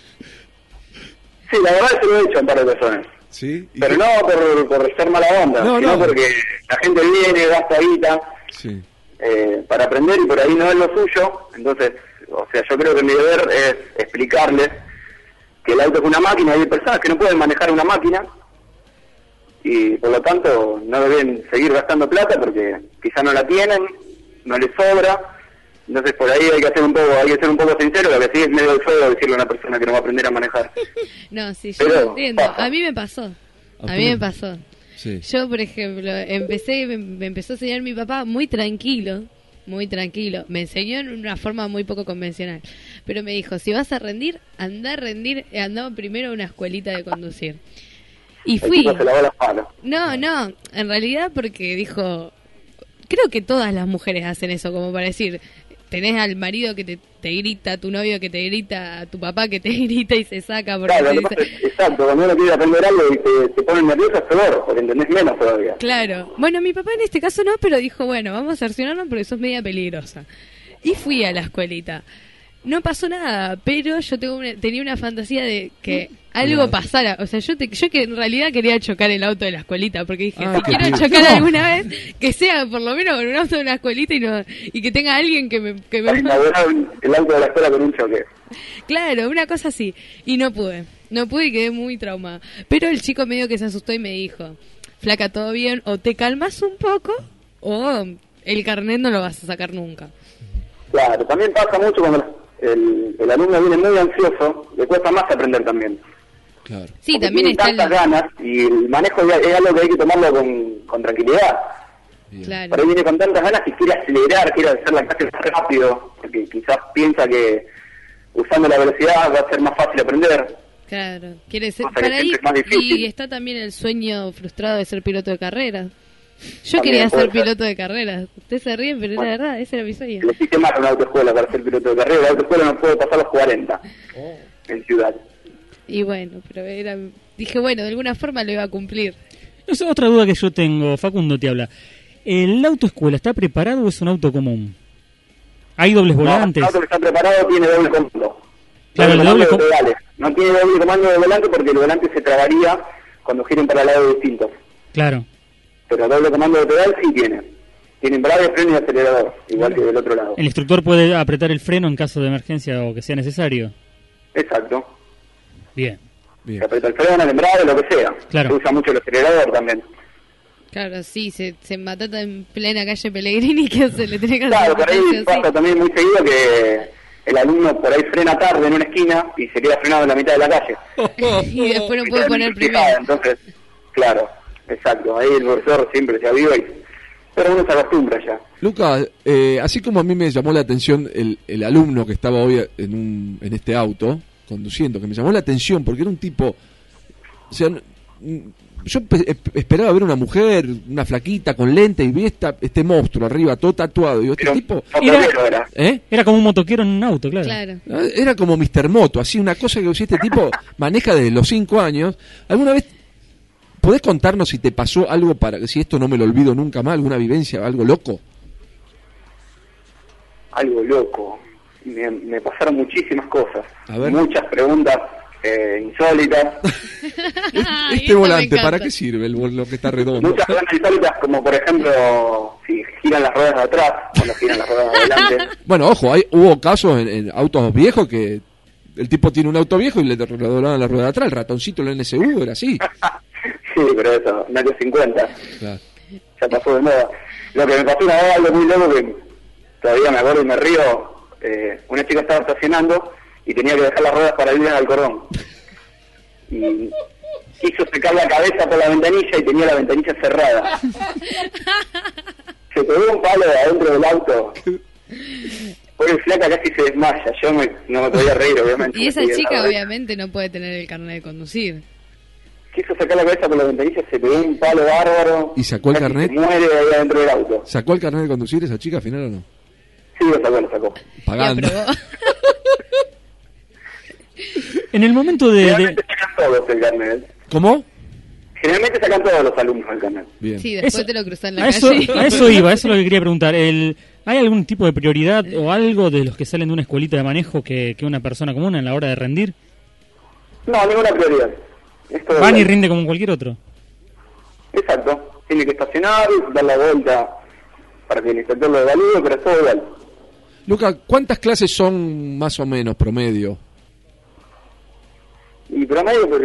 Sí, la verdad se lo he hecho a un par de personas. ¿Sí? ¿Y Pero qué- no por, por ser mala onda, No, sino no. porque la gente viene, gasta guita Sí. eh, para aprender y por ahí no es lo suyo. Entonces, o sea, yo creo que mi deber es explicarles que el auto es una máquina y hay personas que no pueden manejar una máquina y por lo tanto no deben seguir gastando plata porque quizá no la tienen, no les sobra. Entonces por ahí hay que hacer un poco, hay que ser un poco sincero, lo que sí es medio feo decirle a una persona que no va a aprender a manejar. No, sí, yo Pero lo entiendo. pasa. A mí me pasó. A mí me pasó. Sí. Yo, por ejemplo, empecé, me, me empezó a enseñar mi papá muy tranquilo, muy tranquilo. Me enseñó en una forma muy poco convencional. Pero me dijo, si vas a rendir, anda a rendir, anda primero a una escuelita de conducir. Y El fui. tipo se lavó las manos. No, no, en realidad porque dijo, creo que todas las mujeres hacen eso, como para decir, tenés al marido que te, te grita, a tu novio que te grita, a tu papá que te grita y se saca porque Claro, te lo que dice- pasa es- exacto, cuando uno quiere aprender algo y te, te ponen nervioso es peor, porque entendés menos todavía. Claro. Bueno, mi papá en este caso no, pero dijo, bueno, vamos a cerciorarnos porque sos media peligrosa. Y fui a la escuelita. No pasó nada, pero yo tengo una- tenía una fantasía de que algo pasara. O sea, yo te, yo que en realidad quería chocar el auto de la escuelita, porque dije, Ah, si qué quiero pibe. chocar No. alguna vez, que sea por lo menos con un auto de una escuelita y no y que tenga alguien que me... Que Para me... inaugurar el auto de la escuela con un choque. Claro, una cosa así. Y no pude. No pude y quedé muy traumada. Pero el chico medio que se asustó y me dijo, flaca, todo bien, o te calmas un poco, o el carnet no lo vas a sacar nunca. Claro, también pasa mucho cuando el, el alumno viene muy ansioso, le cuesta más aprender también. Claro. Sí, Porque también tiene está el... tantas ganas y el manejo ya es algo que hay que tomarlo con, con tranquilidad. Claro. Por ahí viene con tantas ganas y quiere acelerar, quiere hacer la clase más rápido, porque quizás piensa que usando la velocidad va a ser más fácil aprender. Claro, quiere ser... O sea, que Para ahí, siempre es más difícil. y está también el sueño frustrado de ser piloto de carreras. Yo También quería puede ser ser. piloto de carreras. Ustedes se ríen, pero era verdad, ese era mi sueño. Le exige más a una autoescuela para ser piloto de carrera, la autoescuela no puede pasar los cuarenta en ciudad. Y bueno, pero era... Dije, bueno, de alguna forma lo iba a cumplir. Es otra duda que yo tengo, Facundo te habla. ¿El auto escuela está preparado o es un auto común? ¿Hay dobles volantes? No, el auto que está preparado tiene doble comando. Claro, el comando doble de com- pedales. No tiene doble comando de volante porque el volante se trabaría cuando giren para lados distintos. Claro. Pero doble comando de pedal sí tiene. Tiene embrague, freno y acelerador, igual que del otro lado. ¿El instructor puede apretar el freno en caso de emergencia o que sea necesario? Exacto. Bien. Se aprieta el freno, el embrague, lo que sea. Claro. Se usa mucho el acelerador también. Claro, sí, se, se matata en plena calle Pellegrini que se le tiene que Claro, hacer por ahí sí o sí. pasa también muy seguido que el alumno por ahí frena tarde en una esquina y se queda frenado en la mitad de la calle. Y después no Y puede queda poner encrucijado. primero. Entonces, claro, exacto. Ahí el profesor siempre se aviva y... Pero uno se acostumbra ya. Lucas, eh, así como a mí me llamó la atención el, el alumno que estaba hoy en, un, en este auto, conduciendo, que me llamó la atención porque era un tipo... O sea, n- yo pe- esp- esperaba ver una mujer, una flaquita con lente y vi esta, este monstruo arriba, todo tatuado. Y yo, este tipo... Era, ¿Eh? era como un motoquero en un auto, claro. Era como mister Moto, así una cosa que si este tipo maneja desde los cinco años. ¿Alguna vez podés contarnos si te pasó algo para que si esto no me lo olvido nunca más, alguna vivencia, algo loco? Algo loco. Me, me pasaron muchísimas cosas. A ver. Muchas preguntas eh, insólitas. Este volante, ¿para qué sirve el vol- lo que está redondo? Muchas preguntas insólitas como por ejemplo si giran las ruedas de atrás o no giran las ruedas de adelante. Bueno, ojo, hay, hubo casos en, en autos viejos que el tipo tiene un auto viejo y le doblaban la rueda de atrás, el ratoncito, el N S U, era así. Sí, pero eso, en años cincuenta. Claro. Ya pasó de moda. Lo que me pasó una vez, algo muy loco que todavía me acuerdo y me río. Eh, una chica estaba estacionando y tenía que dejar las ruedas paralelas al cordón. Y quiso sacar la cabeza por la ventanilla y tenía la ventanilla cerrada. Se pegó un palo de adentro del auto. Pobre flaca casi se desmaya. Yo me, no me podía reír, obviamente. Y esa Me seguía chica la cabeza. obviamente no puede tener el carnet de conducir. Quiso sacar la cabeza por la ventanilla, se pegó un palo bárbaro. ¿Y sacó el casi carnet? se muere ahí adentro del auto. ¿Sacó el carnet de conducir esa chica al final o no? Sí, lo sacó, lo sacó. Pagando. En el momento de... de- Generalmente sacan todos el carnet. ¿Cómo? Generalmente sacan todos los alumnos el carnet. Bien. Sí, después Eso- te lo cruzan en la a, eso, calle. a eso iba, eso es lo que quería preguntar. El, ¿Hay algún tipo de prioridad o algo de los que salen de una escuelita de manejo que, que una persona común a la hora de rendir? No, ninguna prioridad. Esto Van y es- rinde como cualquier otro. Exacto. Tiene que estacionar, dar la vuelta para que el inspector lo evalúe, pero es todo igual. Luca, ¿cuántas clases son más o menos promedio? Y promedio, pero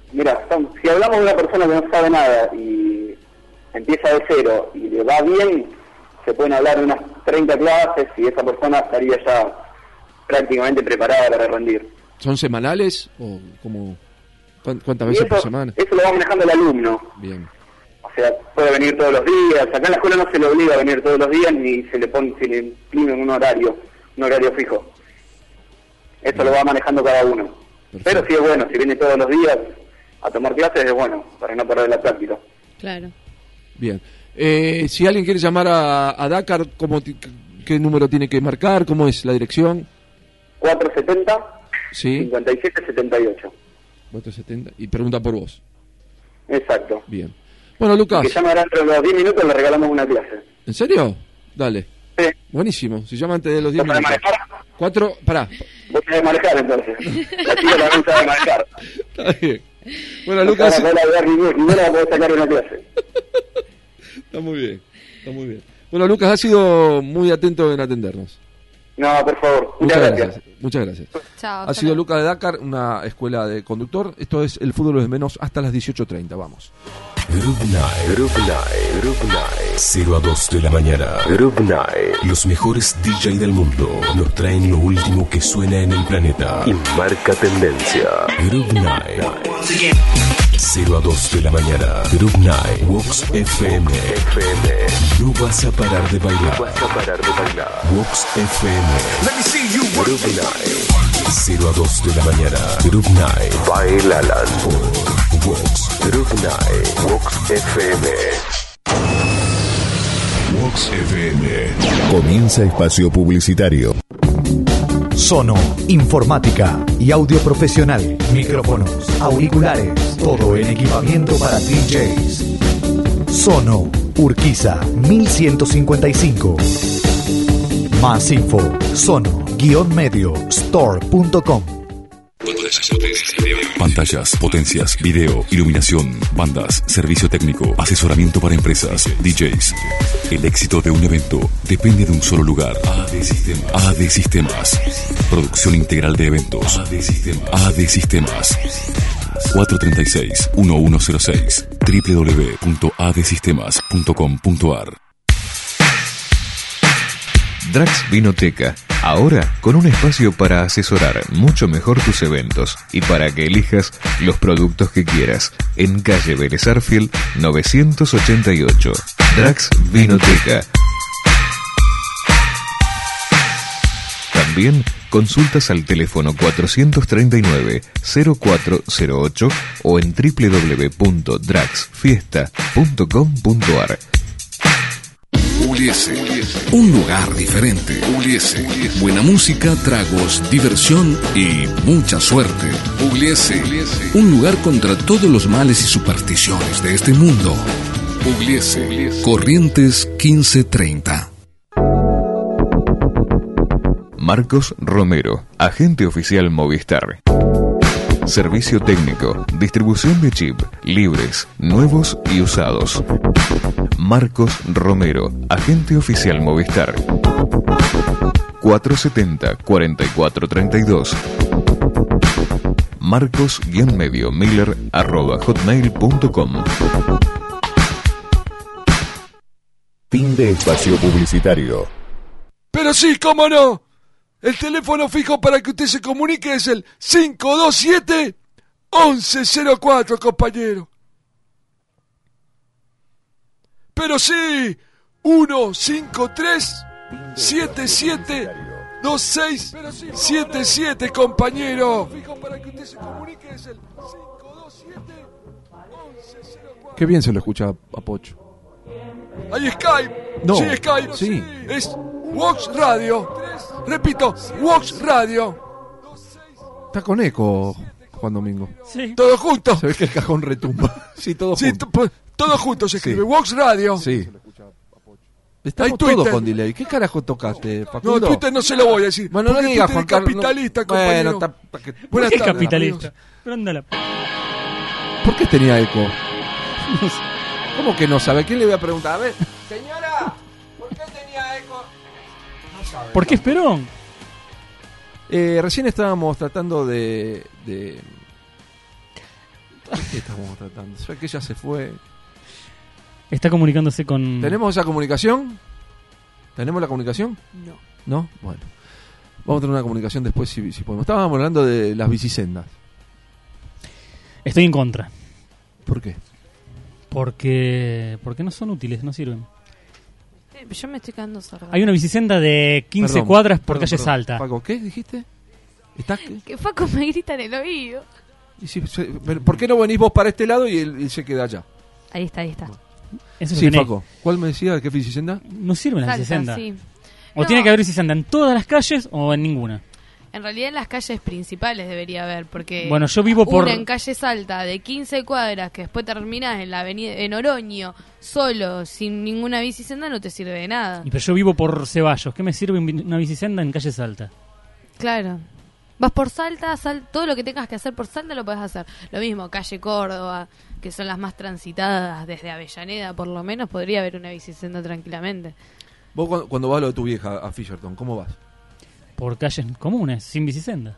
Mira, si hablamos de una persona que no sabe nada y empieza de cero y le va bien, se pueden hablar de unas treinta clases y esa persona estaría ya prácticamente preparada para rendir. ¿Son semanales o como cuántas Y veces eso, por semana? eso lo va manejando el alumno. Bien. O sea, puede venir todos los días. Acá en la escuela no se le obliga a venir todos los días ni se le pone, se le imprime un horario, un horario fijo. Eso Bien. Lo va manejando cada uno. Perfecto. Pero sí es bueno, si viene todos los días a tomar clases es bueno, para no perder la práctica. Claro. Bien. Eh, si alguien quiere llamar a, a Dakar, ¿cómo t- ¿qué número tiene que marcar? ¿Cómo es la dirección? cuatro setenta, sí. cincuenta y siete setenta y ocho. cuatro setenta y pregunta por vos. Exacto. Bien. Bueno, Lucas. Y que llame dentro de los diez minutos, le regalamos una clase. ¿En serio? Dale. Sí. Buenísimo. Si llama antes de los diez ¿Vos sabés minutos. manejar? Cuatro, pará. Vos sabés manejar entonces. La chica también sabe manejar. Está bien. Bueno, No Lucas. No la voy a dar ni ni no la voy a sacar una clase. Está muy bien. Está muy bien. Bueno, Lucas, ha sido muy atento en atendernos. No, por favor. Muchas, Muchas gracias. gracias. Muchas gracias. Chao. Ha sido Lucas de Dakar, una escuela de conductor. Esto es El Fútbol de Menos hasta las dieciocho treinta. Vamos. Group Night, Group Night, Group Night. cero a dos de la mañana. Group Night. Los mejores D J del mundo nos traen lo último que suena en el planeta y marca tendencia. Group Night. cero a dos de la mañana. Group Night. Vox F M. No vas a parar de bailar. No vas a parar de bailar. Vox F M. Group Night. cero a dos de la mañana. Group Night. Bailalan por Vox. Group Night. Vox F M. Vox F M. Comienza espacio publicitario. Sono, informática y audio profesional, micrófonos, auriculares, todo en equipamiento para D Js. Sono, Urquiza, mil ciento cincuenta y cinco. Más info, sono-medio store punto com. Pantallas, potencias, video, iluminación, bandas, servicio técnico, asesoramiento para empresas, D Js. El éxito de un evento depende de un solo lugar. A D Sistemas. A D Sistemas. Producción integral de eventos. A D Sistemas. A D Sistemas. cuatro tres seis, uno uno cero seis. doble u doble u doble u punto a d sistemas punto com punto a r. Drax Vinoteca, ahora con un espacio para asesorar mucho mejor tus eventos y para que elijas los productos que quieras. En calle Vélez Arfield novecientos ochenta y ocho. Drax Vinoteca. También consultas al teléfono cuatrocientos treinta y nueve, cero cuatro cero ocho o en doble u doble u doble u punto drax fiesta punto com punto a r. Pugliese, un lugar diferente. Pugliese, buena música, tragos, diversión y mucha suerte. Pugliese, un lugar contra todos los males y supersticiones de este mundo. Pugliese, Corrientes quince treinta. Marcos Romero, agente oficial Movistar. Servicio técnico, distribución de chip, libres, nuevos y usados. Marcos Romero, agente oficial Movistar. cuatro setenta, cuarenta y cuatro treinta y dos. Marcos-medio Miller arroba hotmail punto com. Fin de espacio publicitario. Pero sí, cómo no. El teléfono fijo para que usted se comunique es el cinco dos siete, once cero cuatro, compañero. Pero sí, uno cinco tres, siete siete, dos seis siete siete, compañero. Qué bien se lo escucha a Pocho. Hay Skype. No, Sí, Skype. sí. Es Vox Radio. Repito, Vox Radio. Está con eco, Juan Domingo. Sí. Todo junto. Se ve que el cajón retumba. Sí, todo Sí, junto. to- pues, todo junto se escribe. Sí. Vox Radio. Sí. Estamos Hay todos Twitter. con delay. ¿Qué carajo tocaste, Facundo? No, Twitter no se lo voy a decir. Bueno, no porque le digas, Twitter Juan es Carlos. capitalista, no- compañero. Bueno, ta- pa- que- Buenas ¿Qué tardes, capitalista? amigos. Pero anda la... ¿Por qué tenía eco? No sé. ¿Cómo que no sabe? ¿Quién le voy a preguntar? A ver. Señora, ¿por qué tenía eco? No sabe. ¿Por qué Esperón? Eh, recién estábamos tratando de, de ¿Qué estamos tratando? O sea, que ella se fue. Está comunicándose con... ¿Tenemos esa comunicación? ¿Tenemos la comunicación? No. ¿No? Bueno. Vamos a tener una comunicación después si, si podemos. Estábamos hablando de las bicisendas. Estoy en contra. ¿Por qué? Porque porque no son útiles, no sirven. Eh, Yo me estoy quedando sorda. Hay una bicicenda de quince Perdón, cuadras por perdón, calle perdón. Salta. Paco, ¿qué dijiste? ¿Estás qué? Que Faco me grita en el oído. Y si- se- pero ¿por qué no venís vos para este lado y él, él se queda allá? Ahí está, ahí está. Eso Sí, es lo que Paco. ¿Cuál me decía? ¿Qué bicicenda? No sirven las Salta, bicisendas. sí. O No. tiene que haber bicicenda en todas las calles o en ninguna. En realidad en las calles principales debería haber, porque Bueno, yo vivo por- una en calle Salta de quince cuadras que después terminás en la avenida en Oroño, solo, sin ninguna bicicenda, no te sirve de nada. Y pero yo vivo por Ceballos. ¿Qué me sirve un- una bicicenda en calle Salta? Claro. Vas por Salta, sal- todo lo que tengas que hacer por Salta lo podés hacer. Lo mismo, calle Córdoba, que son las más transitadas desde Avellaneda, por lo menos podría haber una bicicenda tranquilamente. Vos cuando, cuando vas a lo de tu vieja, a Fisherton, ¿cómo vas? Por calles comunes, sin bicicenda.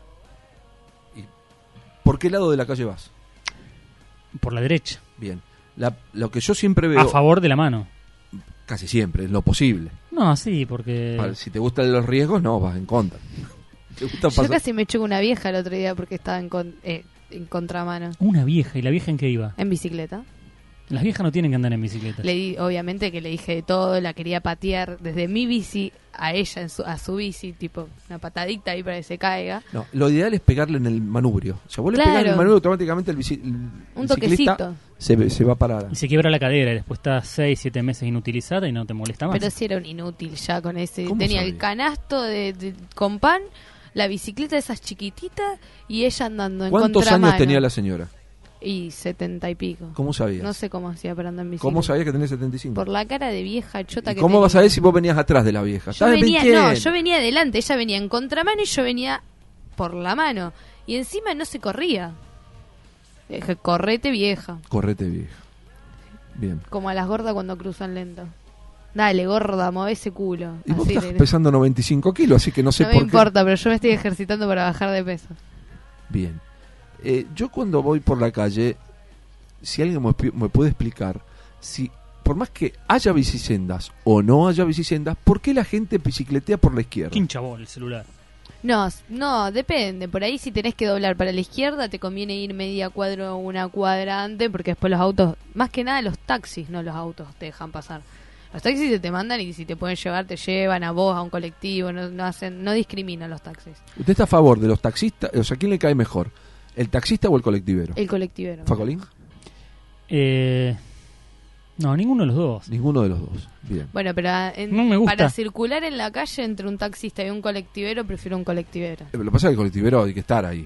¿Por qué lado de la calle vas? Por la derecha. Bien. La- lo que yo siempre veo... A favor de la mano. Casi siempre, en lo posible. No, sí, porque... Vale, si te gustan los riesgos, no, vas en contra. ¿Te gusta Yo pasar? casi me choco una vieja el otro día porque estaba en, con- eh, en contramano. Una vieja. ¿Y la vieja en qué iba? En bicicleta. Las viejas no tienen que andar en bicicleta. Le di, obviamente que le dije de todo, la quería patear desde mi bici a ella, en su, a su bici, tipo una patadita ahí para que se caiga. No, lo ideal es pegarle en el manubrio. O sea, vos le Claro. pegás en el manubrio, automáticamente el, bici, el Un biciclista toquecito. se, se va a parar. Y se quiebra la cadera y después está seis, siete meses inutilizada y no te molesta más. Pero si era un inútil ya con ese. ¿Cómo Tenía sabía? el canasto de, de- con pan, la bicicleta de esas chiquititas y ella andando en ¿Cuántos contramano. años tenía la señora? Y setenta y pico. ¿Cómo sabías? No sé cómo hacía para andar en bicicleta. ¿Cómo sabías que tenía setenta y cinco? Por la cara de vieja chota ¿Y que cómo tenía. vas a ver si vos venías atrás de la vieja? Yo ¿Estás venía, mintiendo? no, yo venía adelante, ella venía en contramano y yo venía por la mano. Y encima no se corría. Dije, correte vieja. Correte vieja. Bien. Como a las gordas cuando cruzan lento. Dale, gorda, mueve ese culo. Y vos Así estás le- pesando noventa y cinco kilos, así que no sé no me por importa, pero yo me estoy ejercitando para bajar de peso. qué. Bien. Eh, yo cuando voy por la calle, si alguien me, pi- me puede explicar, si por más que haya bicisendas o no haya bicisendas, ¿por qué la gente bicicletea por la izquierda? Quinchabol el celular. No, s- no, depende. Por ahí si tenés que doblar para la izquierda, te conviene ir media cuadra o una cuadra antes, porque después los autos, más que nada los taxis, no los autos, te dejan pasar. Los taxis se te mandan y si te pueden llevar, te llevan a vos, a un colectivo, no, no hacen, no discriminan los taxis. ¿Usted está a favor de los taxistas? O sea, ¿quién le cae mejor? ¿El taxista o el colectivero? El colectivero. ¿Facolín? Eh, no, ninguno de los dos. Ninguno de los dos. Bien. Bueno, pero ah, en- No me gusta. para circular en la calle entre un taxista y un colectivero, prefiero un colectivero. Eh, Lo que pasa es que el colectivero hay que estar ahí.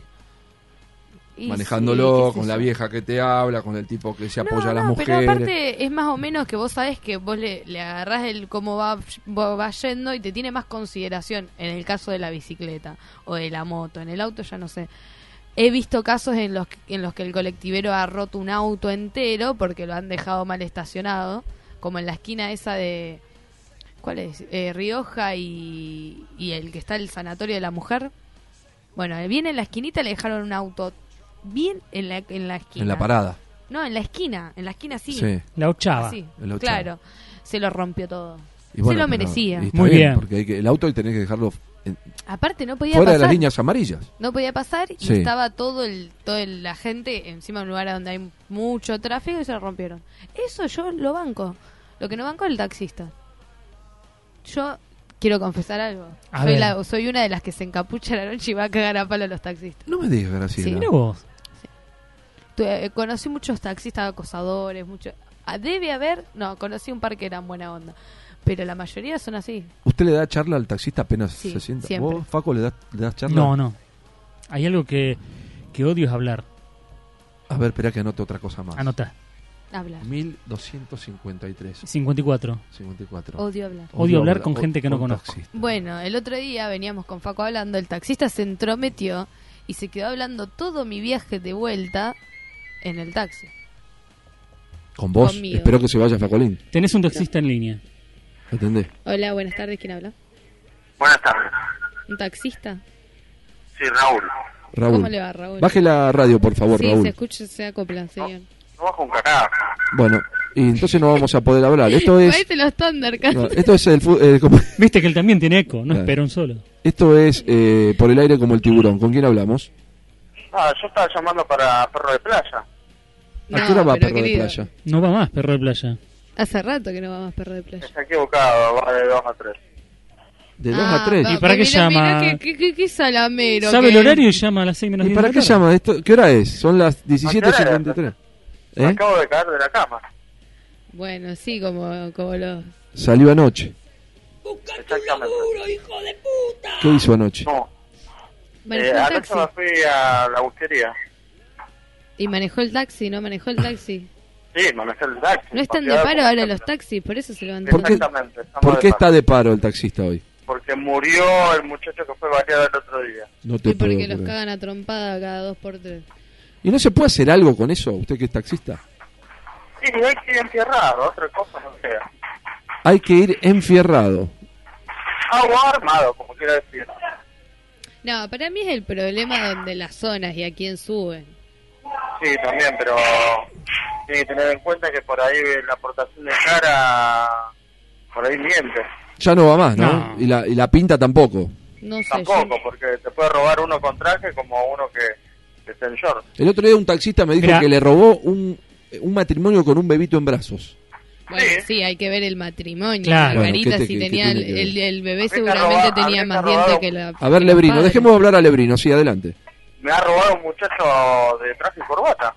Y Manejándolo sí, qué sé con la yo. vieja que te habla, con el tipo que se apoya No, a las no, mujeres. pero aparte es más o menos que vos sabés que vos le, le agarrás el cómo va, va va yendo y te tiene más consideración en el caso de la bicicleta o de la moto. En el auto ya no sé. He visto casos en los, que- en los que el colectivero ha roto un auto entero porque lo han dejado mal estacionado, como en la esquina esa de... ¿Cuál es? Eh, Rioja y, y el que está el sanatorio de la mujer. Bueno, bien en la esquinita le dejaron un auto bien en la, en la esquina. En la parada. No, en la esquina, en la esquina sí. Sí. La ochava. Sí, En la ochava. claro. Se lo rompió todo. Y bueno, se lo pero- merecía. y está Muy bien. Porque hay que, el auto tenés que dejarlo en- Aparte no podía fuera pasar. de las líneas amarillas. No podía pasar y Sí. estaba todo el todo el- la gente encima de un lugar donde hay mucho tráfico y se lo rompieron. Eso yo lo banco. Lo que no banco es el taxista. Yo quiero confesar algo. A Soy, ver. la- soy una de las que se encapucha a la noche y va a cagar a palo a los taxistas. No me digas, Graciela. Sí. Mira vos. Tu- eh, conocí muchos taxistas acosadores, mucho, ah, debe haber, no, conocí un par que eran buena onda, pero la mayoría son así. ¿Usted le da charla al taxista apenas Sí, se sienta? siempre. ¿Vos, Faco, le das, le das charla? No, no. Hay algo que, que odio es hablar. A ver, espera que anote otra cosa más. Anota. Hablar. mil doscientos cincuenta y tres. cincuenta y cuatro. cincuenta y cuatro. Odio hablar. Odio hablar con gente que no conozco. taxista. Bueno, el otro día veníamos con Faco hablando, el taxista se entrometió y se quedó hablando todo mi viaje de vuelta en el taxi. Con vos, Conmigo. espero que se vaya Facolín. Tenés un taxista en línea. ¿Entendés? Hola, buenas tardes, ¿quién habla? Buenas tardes. ¿Un taxista? Sí, Raúl. Raúl. ¿Cómo le va, Raúl? Baje la radio, por favor, sí, Raúl. se escucha, se acopla, señor. No bajo un carajo. Bueno, y entonces no vamos a poder hablar. Esto es... Parece los Thundercats. No, esto es el fu- eh, como- Viste que él también tiene eco, no Claro. espera un solo. Esto es eh, por el aire como el tiburón. ¿Con quién hablamos? Ah, yo estaba llamando para Perro de Playa. ¿A qué hora va pero Perro de querido, Playa? No va más, perro de playa. Hace rato que no va más perro de playa. Está equivocado, va de dos a tres. De dos Ah, a tres. va, ¿Y para qué mira, llama? Mira, qué, qué, qué, qué salamero. ¿Sabe que el es. horario y llama a las seis menos ¿Y diez para de qué la tarde? llama esto? ¿Qué hora es? Son las diecisiete hora es? cincuenta y tres. Me ¿Eh? acabo de caer de la cama. Bueno, sí, como, como los... Salió anoche. Exactamente. ¿Qué hizo anoche? No. Manejó Eh, el anoche taxi. me fui a la busquería. Y manejó el taxi, ¿no? Manejó el taxi. Sí, manejé el taxi. No están de Paseaba paro como ahora siempre. los taxis, por eso se levantó. ¿Por qué, Exactamente. estamos ¿por de qué paro. está de paro el taxista hoy? Porque murió el muchacho que fue baleado el otro día. No te Y porque puedo los creer. cagan a trompada cada dos por tres. ¿Y no se puede hacer algo con eso? ¿Usted que es taxista? Sí, hay que ir enterrado, otra cosa no sea. Hay que ir enfierrado. Agua armado, como quiera decir. No, para mí es el problema donde las zonas y a quién suben. Sí, también, pero tiene que tener en cuenta que por ahí la aportación de cara, por ahí miente. Ya no va más, ¿no? No. Y, la, y la pinta tampoco. No sé. Tampoco, porque te puede robar uno con traje como uno que, que está en short. El otro día un taxista me dijo Mirá. que le robó un, un matrimonio con un bebito en brazos. Bueno, sí, hay que ver el matrimonio. Claro. Margarita, Bueno, ¿qué te- si qué- qué tenía tiene el, que ver? el, el bebé Habría que seguramente robar- tenía habría más que dientes robar que un- la... A ver, que los Lebrino, padres. dejemos hablar a Lebrino, sí, adelante. Me ha robado un muchacho de traje y corbata.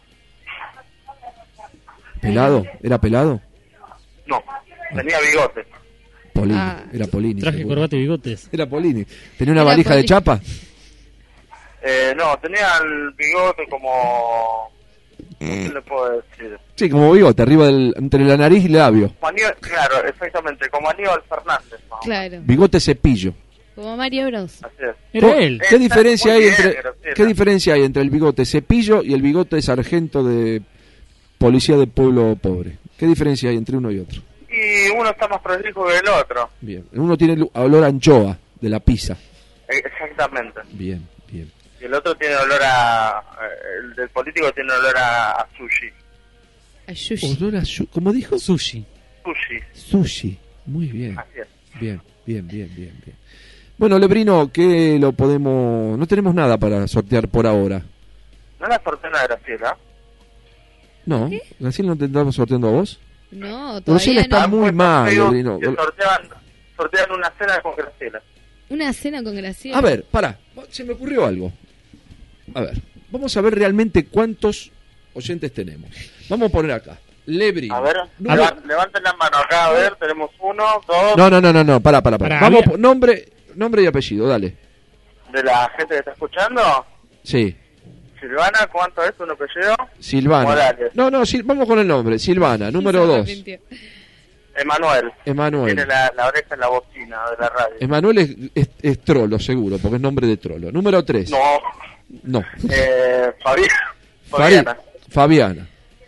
¿Pelado? ¿Era pelado? No, tenía bigote. Polini, Ah. era Polini. Traje, seguro. corbata y bigotes. Era Polini. ¿Tenía una Era valija de Polini. chapa? Eh, no, tenía el bigote como... ¿Qué le puedo decir? Sí, como bigote, arriba del, entre la nariz y el labio. Como Aníbal- claro, exactamente, como Aníbal Fernández. ¿no? Claro, Bigote cepillo. como Mario Bros. Así es. Era él. ¿Qué Está diferencia muy hay bien, entre Graciela. qué diferencia hay entre el bigote cepillo y el bigote de sargento de policía de pueblo pobre? ¿Qué diferencia hay entre uno y otro? Y uno está más prolijo que el otro. Bien. Uno tiene lu- olor a anchoa de la pizza. Eh, Exactamente. Bien, bien. Y el otro tiene olor a... eh, El del político tiene olor a, a sushi. A sushi. Olor a su- ¿cómo dijo? Sushi. Sushi, Sushi. Muy bien. así es. Bien, bien, bien, bien, bien. Bueno, Lebrino, ¿qué lo podemos...? No tenemos nada para sortear por ahora. ¿No la sorteo a Graciela? No. ¿Graciela no te estamos sorteando a vos? No, Graciela todavía está no. muy mal, Digo Lebrino. que sortean, sortean una cena con Graciela. Una cena con Graciela. A ver, pará. Se me ocurrió algo. A ver, vamos a ver realmente cuántos oyentes tenemos. Vamos a poner acá. Lebrino. A ver, Número- leva- levanten la mano acá, a ver, tenemos uno, dos... No, no, no, no, no, pará, pará, pará. Pará, Vamos, había- por nombre, nombre y apellido, dale. De la gente que está escuchando. Sí, Silvana, ¿cuánto es tu apellido? Silvana. Morales. No, no, Sil- vamos con el nombre. Silvana, número Se dos. arrepintió. Emanuel. Emanuel. Tiene la, la oreja en la bocina de la radio. Emanuel es, es, es trolo, seguro, porque es nombre de trolo. Número tres. No, No. eh, Fabi- Fari- Fabiana. Fabiana.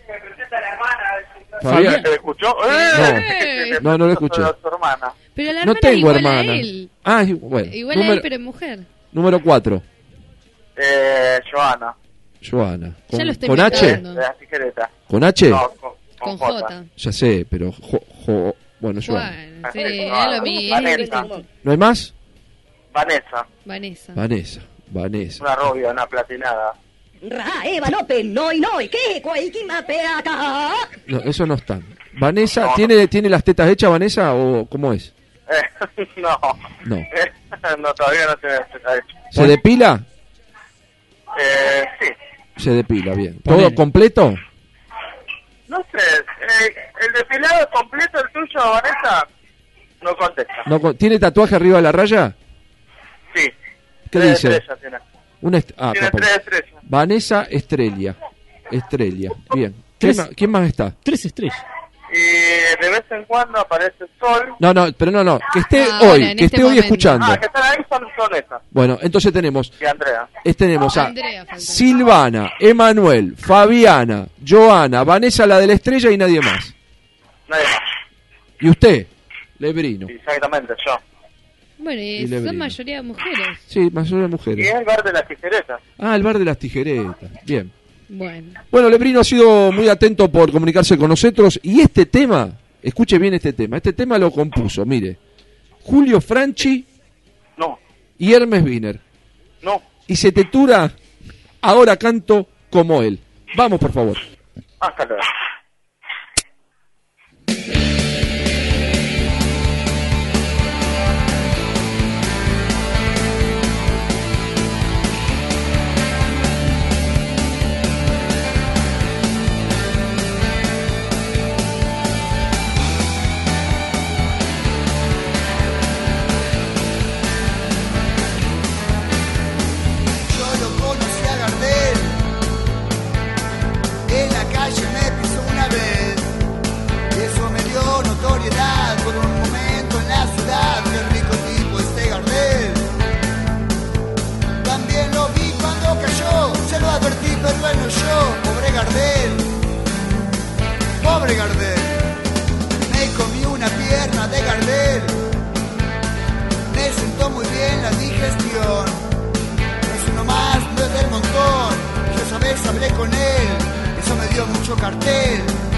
Fabiana. ¿Se le escuchó? Eh. No, no lo escuché. Su hermana. Pero la No hermana es tengo igual hermana. a él. Ah, es- bueno. Igual a número, él, pero es mujer. número cuatro. Eh, Joana. Joana. Ya ¿Con, lo estoy con H? inventando. De la tijereta. ¿Con H? No, con, Con con J. J. Ya sé, pero... jo- jo- bueno, Joana. Juan, sí, Ah, es lo mismo. Vanessa. es distinto. ¿No hay más? Vanessa. Vanessa. Vanessa. Vanessa. Una rubia, una platinada. Ra, Eva López, no y no, y qué, cualquier acá. No, eso no están. Vanessa, No, ¿tiene, ¿tiene las tetas hechas, Vanessa, o cómo es? Eh, no. No. Eh, no, todavía no tiene está hecho. ¿Se depila? Eh, sí. Se depila, bien. Ponele. ¿Todo completo? No sé, eh, el depilado completo, el tuyo, Vanessa, no contesta. No, con- ¿Tiene tatuaje arriba de la raya? Sí. ¿Qué Tres dice? estrellas tiene. Una est- ah, Tiene capaz. tres estrellas. Vanessa Estrella. Estrella. Bien. Tres. ¿Quién, ma- quién más está? Tres estrellas. Y de vez en cuando aparece Sol. No, no, pero no, no. Que esté Ahora, hoy, en que este esté hoy momento. escuchando. Ah, que están ahí son, son esas. Bueno, entonces tenemos, Y Andrea. es- tenemos a Andrea falta. Silvana, Emanuel, Fabiana, Joana, Vanessa la de la estrella y nadie más. Nadie más. Y usted, Lebrino. Exactamente, yo. Bueno, y Y le son brinda. mayoría de mujeres. Sí, mayoría de Y mujeres. es el bar de las tijeretas. Ah, el bar de las tijeretas. Bien. Bueno. Bueno, Lebrino ha sido muy atento por comunicarse con nosotros. Y este tema, escuche bien este tema. Este tema lo compuso, mire, Julio Franchi No, y Hermes Wiener. no. Y se titula Ahora canto como él. Vamos, por favor. Hasta luego. Yo lo conocí a Gardel, en la calle me pisó una vez, y eso me dio notoriedad por un momento en la ciudad. Qué rico tipo este Gardel. También lo vi cuando cayó, se lo advertí pero él no oyó. Pobre Gardel, pobre Gardel. Me comí una pierna de Gardel, me sentó muy bien la digestión. Es uno más, no es del montón. Yo esa vez hablé con él, eso me dio mucho cartel.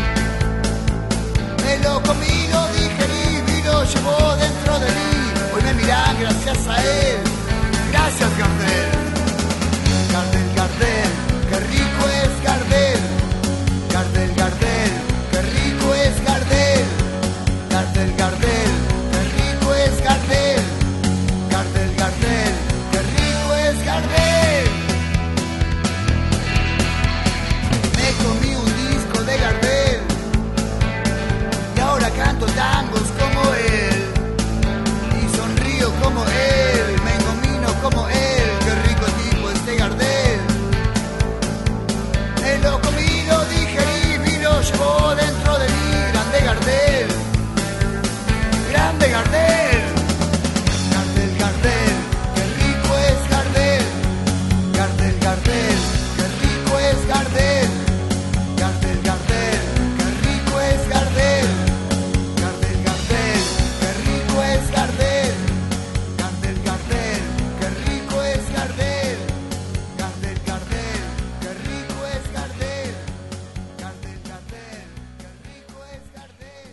Me lo comí, lo digerí y lo llevó dentro de mí. Hoy me miran gracias a él. Gracias Gardel. Gardel, Gardel, qué rico es Gardel. Gardel, Gardel, qué rico es Gardel. Gardel, Gardel, qué rico es Gardel. Gardel, Gardel, qué rico es Gardel. Me comí un disco de Gardel y ahora canto tangos como él y sonrío como él, me engomino como él. Qué rico tipo este Gardel. Me lo comí, lo digerí y lo llevó dentro de mí. Grande Gardel, grande Gardel. Gardel, Gardel, qué rico es Gardel. Gardel, Gardel, qué rico es Gardel. Gardel, Gardel, qué rico es Gardel. Gardel, Gardel, qué rico es Gardel. Gardel, Gardel, qué rico es Gardel. Gardel, Gardel, qué rico es Gardel. Gardel, Gardel, qué rico es Gardel.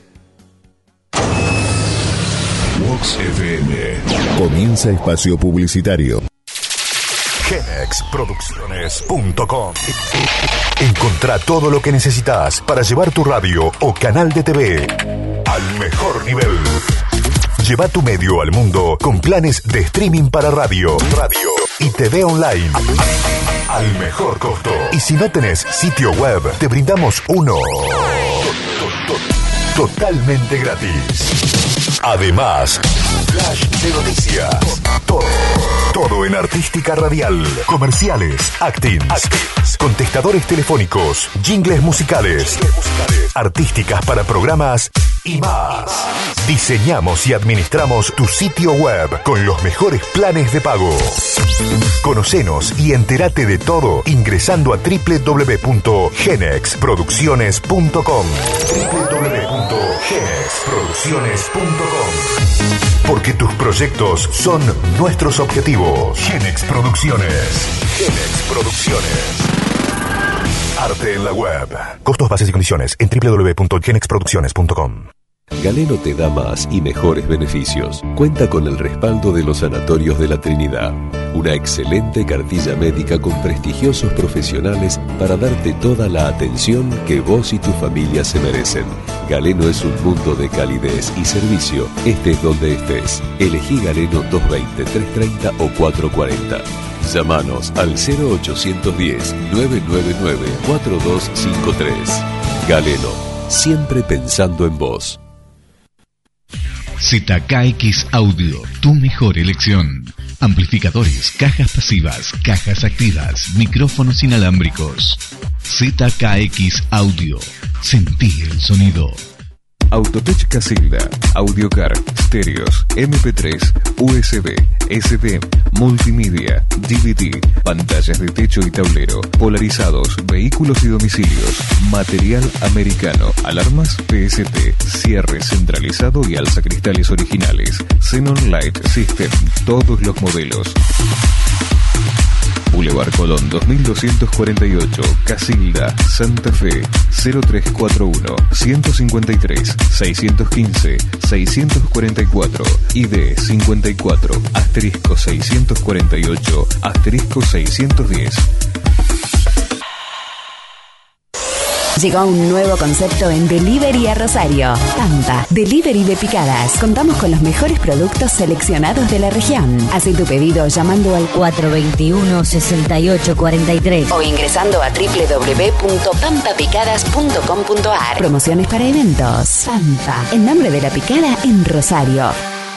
Vox F M. Comienza espacio publicitario. Genex Producciones punto com. Encontrá todo lo que necesitas para llevar tu radio o canal de T V al mejor nivel. Lleva tu medio al mundo con planes de streaming para radio, radio y T V online al mejor costo. Y si no tenés sitio web, te brindamos uno totalmente gratis. Además, flash de noticias. Todo, todo en artística radial, comerciales, actings, actings, contestadores telefónicos, jingles musicales, jingles musicales, artísticas para programas y más. Diseñamos y administramos tu sitio web con los mejores planes de pago. Conocenos y entérate de todo ingresando a doble u doble u doble u punto genex producciones punto com. doble u doble u doble u punto genex producciones punto com. Porque tus proyectos son nuestros objetivos. Genex Producciones. Genex Producciones. Arte en la web. Costos, bases y condiciones en doble u doble u doble u punto genex producciones punto com. Galeno te da más y mejores beneficios. Cuenta con el respaldo de los sanatorios de la Trinidad. Una excelente cartilla médica con prestigiosos profesionales para darte toda la atención que vos y tu familia se merecen. Galeno es un mundo de calidez y servicio. Estés donde estés. Elegí Galeno dos veinte, tres treinta o cuatro cuarenta. Llámanos al cero ochocientos diez, nueve nueve nueve, cuatro dos cinco tres. Galeno, siempre pensando en vos. Z K X Audio, tu mejor elección. Amplificadores, cajas pasivas, cajas activas, micrófonos inalámbricos. Z K X Audio, sentí el sonido. Autotech Casilda, Audiocar, Stereos, eme pe tres, U S B, ese de, multimedia, D V D, pantallas de techo y tablero, polarizados, vehículos y domicilios, material americano, alarmas P S T, cierre centralizado y alzacristales originales, Xenon Light System, todos los modelos. Boulevard Colón dos mil doscientos cuarenta y ocho, Casilda, Santa Fe, cero tres cuatro uno, uno cinco tres, seis uno cinco, seis cuatro cuatro, I D cincuenta y cuatro, asterisco seiscientos cuarenta y ocho, asterisco seiscientos diez. Llegó un nuevo concepto en Delivery a Rosario. Pampa, Delivery de Picadas. Contamos con los mejores productos seleccionados de la región. Haz tu pedido llamando al cuatro dos uno, seis ocho cuatro tres o ingresando a doble u doble u doble u punto pampa picadas punto com punto a r. Promociones para eventos. Pampa, el nombre de la picada en Rosario.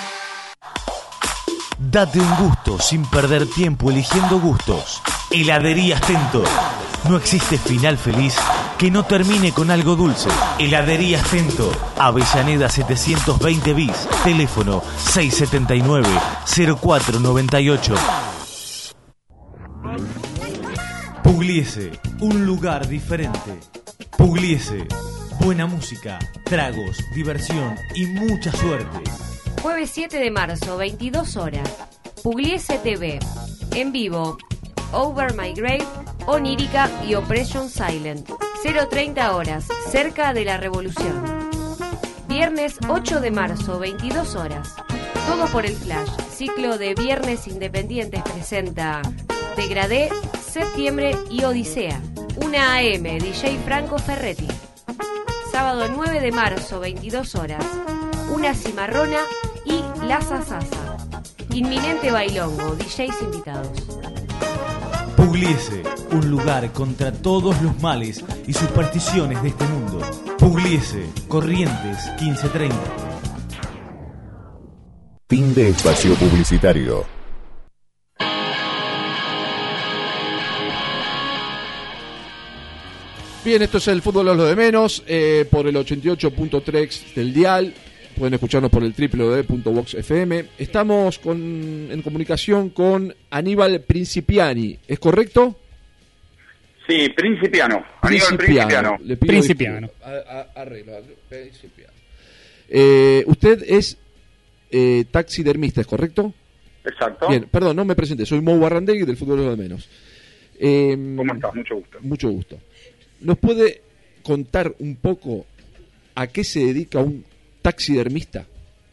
Date un gusto sin perder tiempo eligiendo gustos. Heladería Stento. No existe final feliz que no termine con algo dulce. Heladería Stento. Avellaneda setecientos veinte bis. Teléfono seis siete nueve, cero cuatro nueve ocho. Pugliese. Un lugar diferente. Pugliese. Buena música, tragos, diversión y mucha suerte. Jueves siete de marzo, veintidós horas. Pugliese T V. En vivo. Over My Grave, Onírica y Operation Silent. cero treinta horas, cerca de la Revolución. Viernes ocho de marzo, veintidós horas. Todo por el Flash. Ciclo de Viernes Independientes presenta Degradé, Septiembre y Odisea. una a eme, D J Franco Ferretti. Sábado nueve de marzo, veintidós horas. Una Cimarrona y La Sasasa. Inminente bailongo, D Js invitados. Pugliese, un lugar contra todos los males y supersticiones de este mundo. Pugliese, Corrientes quince treinta. Fin de espacio publicitario. Bien, esto es el fútbol a lo de menos, eh, por el ochenta y ocho punto tres del dial. Pueden escucharnos por el doble u doble u doble u punto vox punto f m. Estamos con, en comunicación con Aníbal Principiani, ¿es correcto? Sí, Principiano. Aníbal Principiano. Le pido Principiano. A, a, arreglo, Principiano. Eh, usted es eh, taxidermista, ¿es correcto? Exacto. Bien, perdón, no me presenté, soy Mo Barrandegui del fútbol a lo de menos. Eh, ¿Cómo estás? Mucho gusto. Mucho gusto. ¿Nos puede contar un poco a qué se dedica un taxidermista?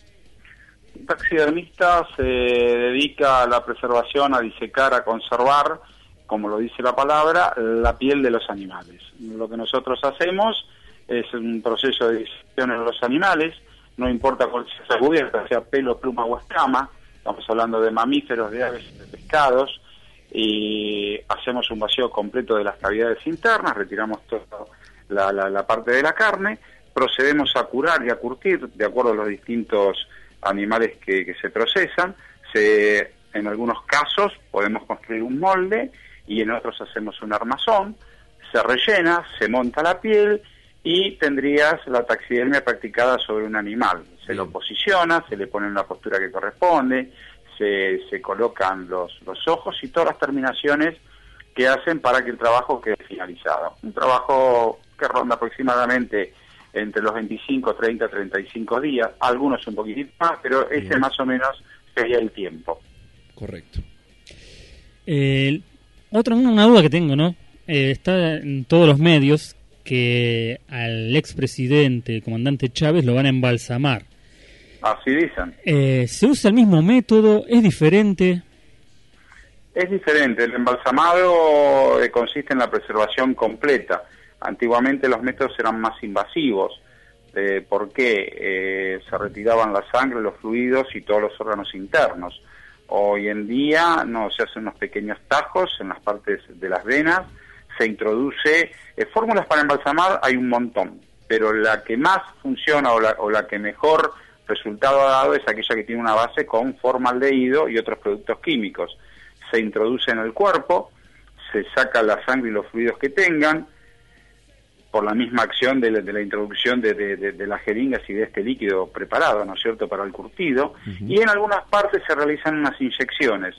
Un taxidermista se dedica a la preservación, a disecar, a conservar, como lo dice la palabra, la piel de los animales. Lo que nosotros hacemos es un proceso de disección en los animales, no importa cuál sea su cubierta, sea pelo, pluma o escama, estamos hablando de mamíferos, de aves, de pescados, y hacemos un vacío completo de las cavidades internas, retiramos toda la, la, la parte de la carne, procedemos a curar y a curtir de acuerdo a los distintos animales que, que se procesan. Se, en algunos casos podemos construir un molde y en otros hacemos un armazón, se rellena, se monta la piel y tendrías la taxidermia practicada sobre un animal. Se lo posiciona, se le pone en la postura que corresponde, se, se colocan los, los ojos y todas las terminaciones que hacen para que el trabajo quede finalizado. Un trabajo que ronda aproximadamente entre los veinticinco, treinta, treinta y cinco días, algunos un poquitito más, pero ese más o menos sería el tiempo. Correcto. Eh, otra una duda que tengo, ¿no? Eh, está en todos los medios que al expresidente, el comandante Chávez, lo van a embalsamar. Así dicen. Eh, ¿Se usa el mismo método? ¿Es diferente? Es diferente. El embalsamado eh, consiste en la preservación completa. Antiguamente los métodos eran más invasivos, eh, porque eh, se retiraban la sangre, los fluidos y todos los órganos internos. Hoy en día no, se hacen unos pequeños tajos en las partes de las venas, se introduce, eh, fórmulas para embalsamar hay un montón, pero la que más funciona o la, o la que mejor resultado ha dado es aquella que tiene una base con formaldehído y otros productos químicos. Se introduce en el cuerpo, se saca la sangre y los fluidos que tengan, por la misma acción de la, de la introducción de, de, de, de las jeringas y de este líquido preparado, ¿no es cierto?, para el curtido, uh-huh. y en algunas partes se realizan unas inyecciones.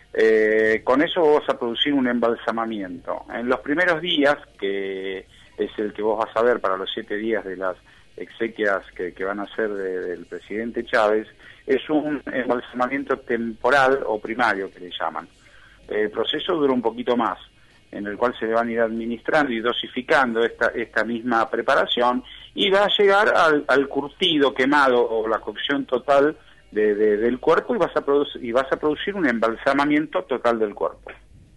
Eh, con eso vos vas a producir un embalsamamiento. En los primeros días, que es el que vos vas a ver para los siete días de las exequias que, que van a ser de, del presidente Chávez, es un embalsamamiento temporal o primario que le llaman. El proceso dura un poquito más, en el cual se le van a ir administrando y dosificando esta, esta misma preparación, y va a llegar al, al curtido quemado o la cocción total de, de, del cuerpo, y vas a producir, y vas a producir un embalsamamiento total del cuerpo.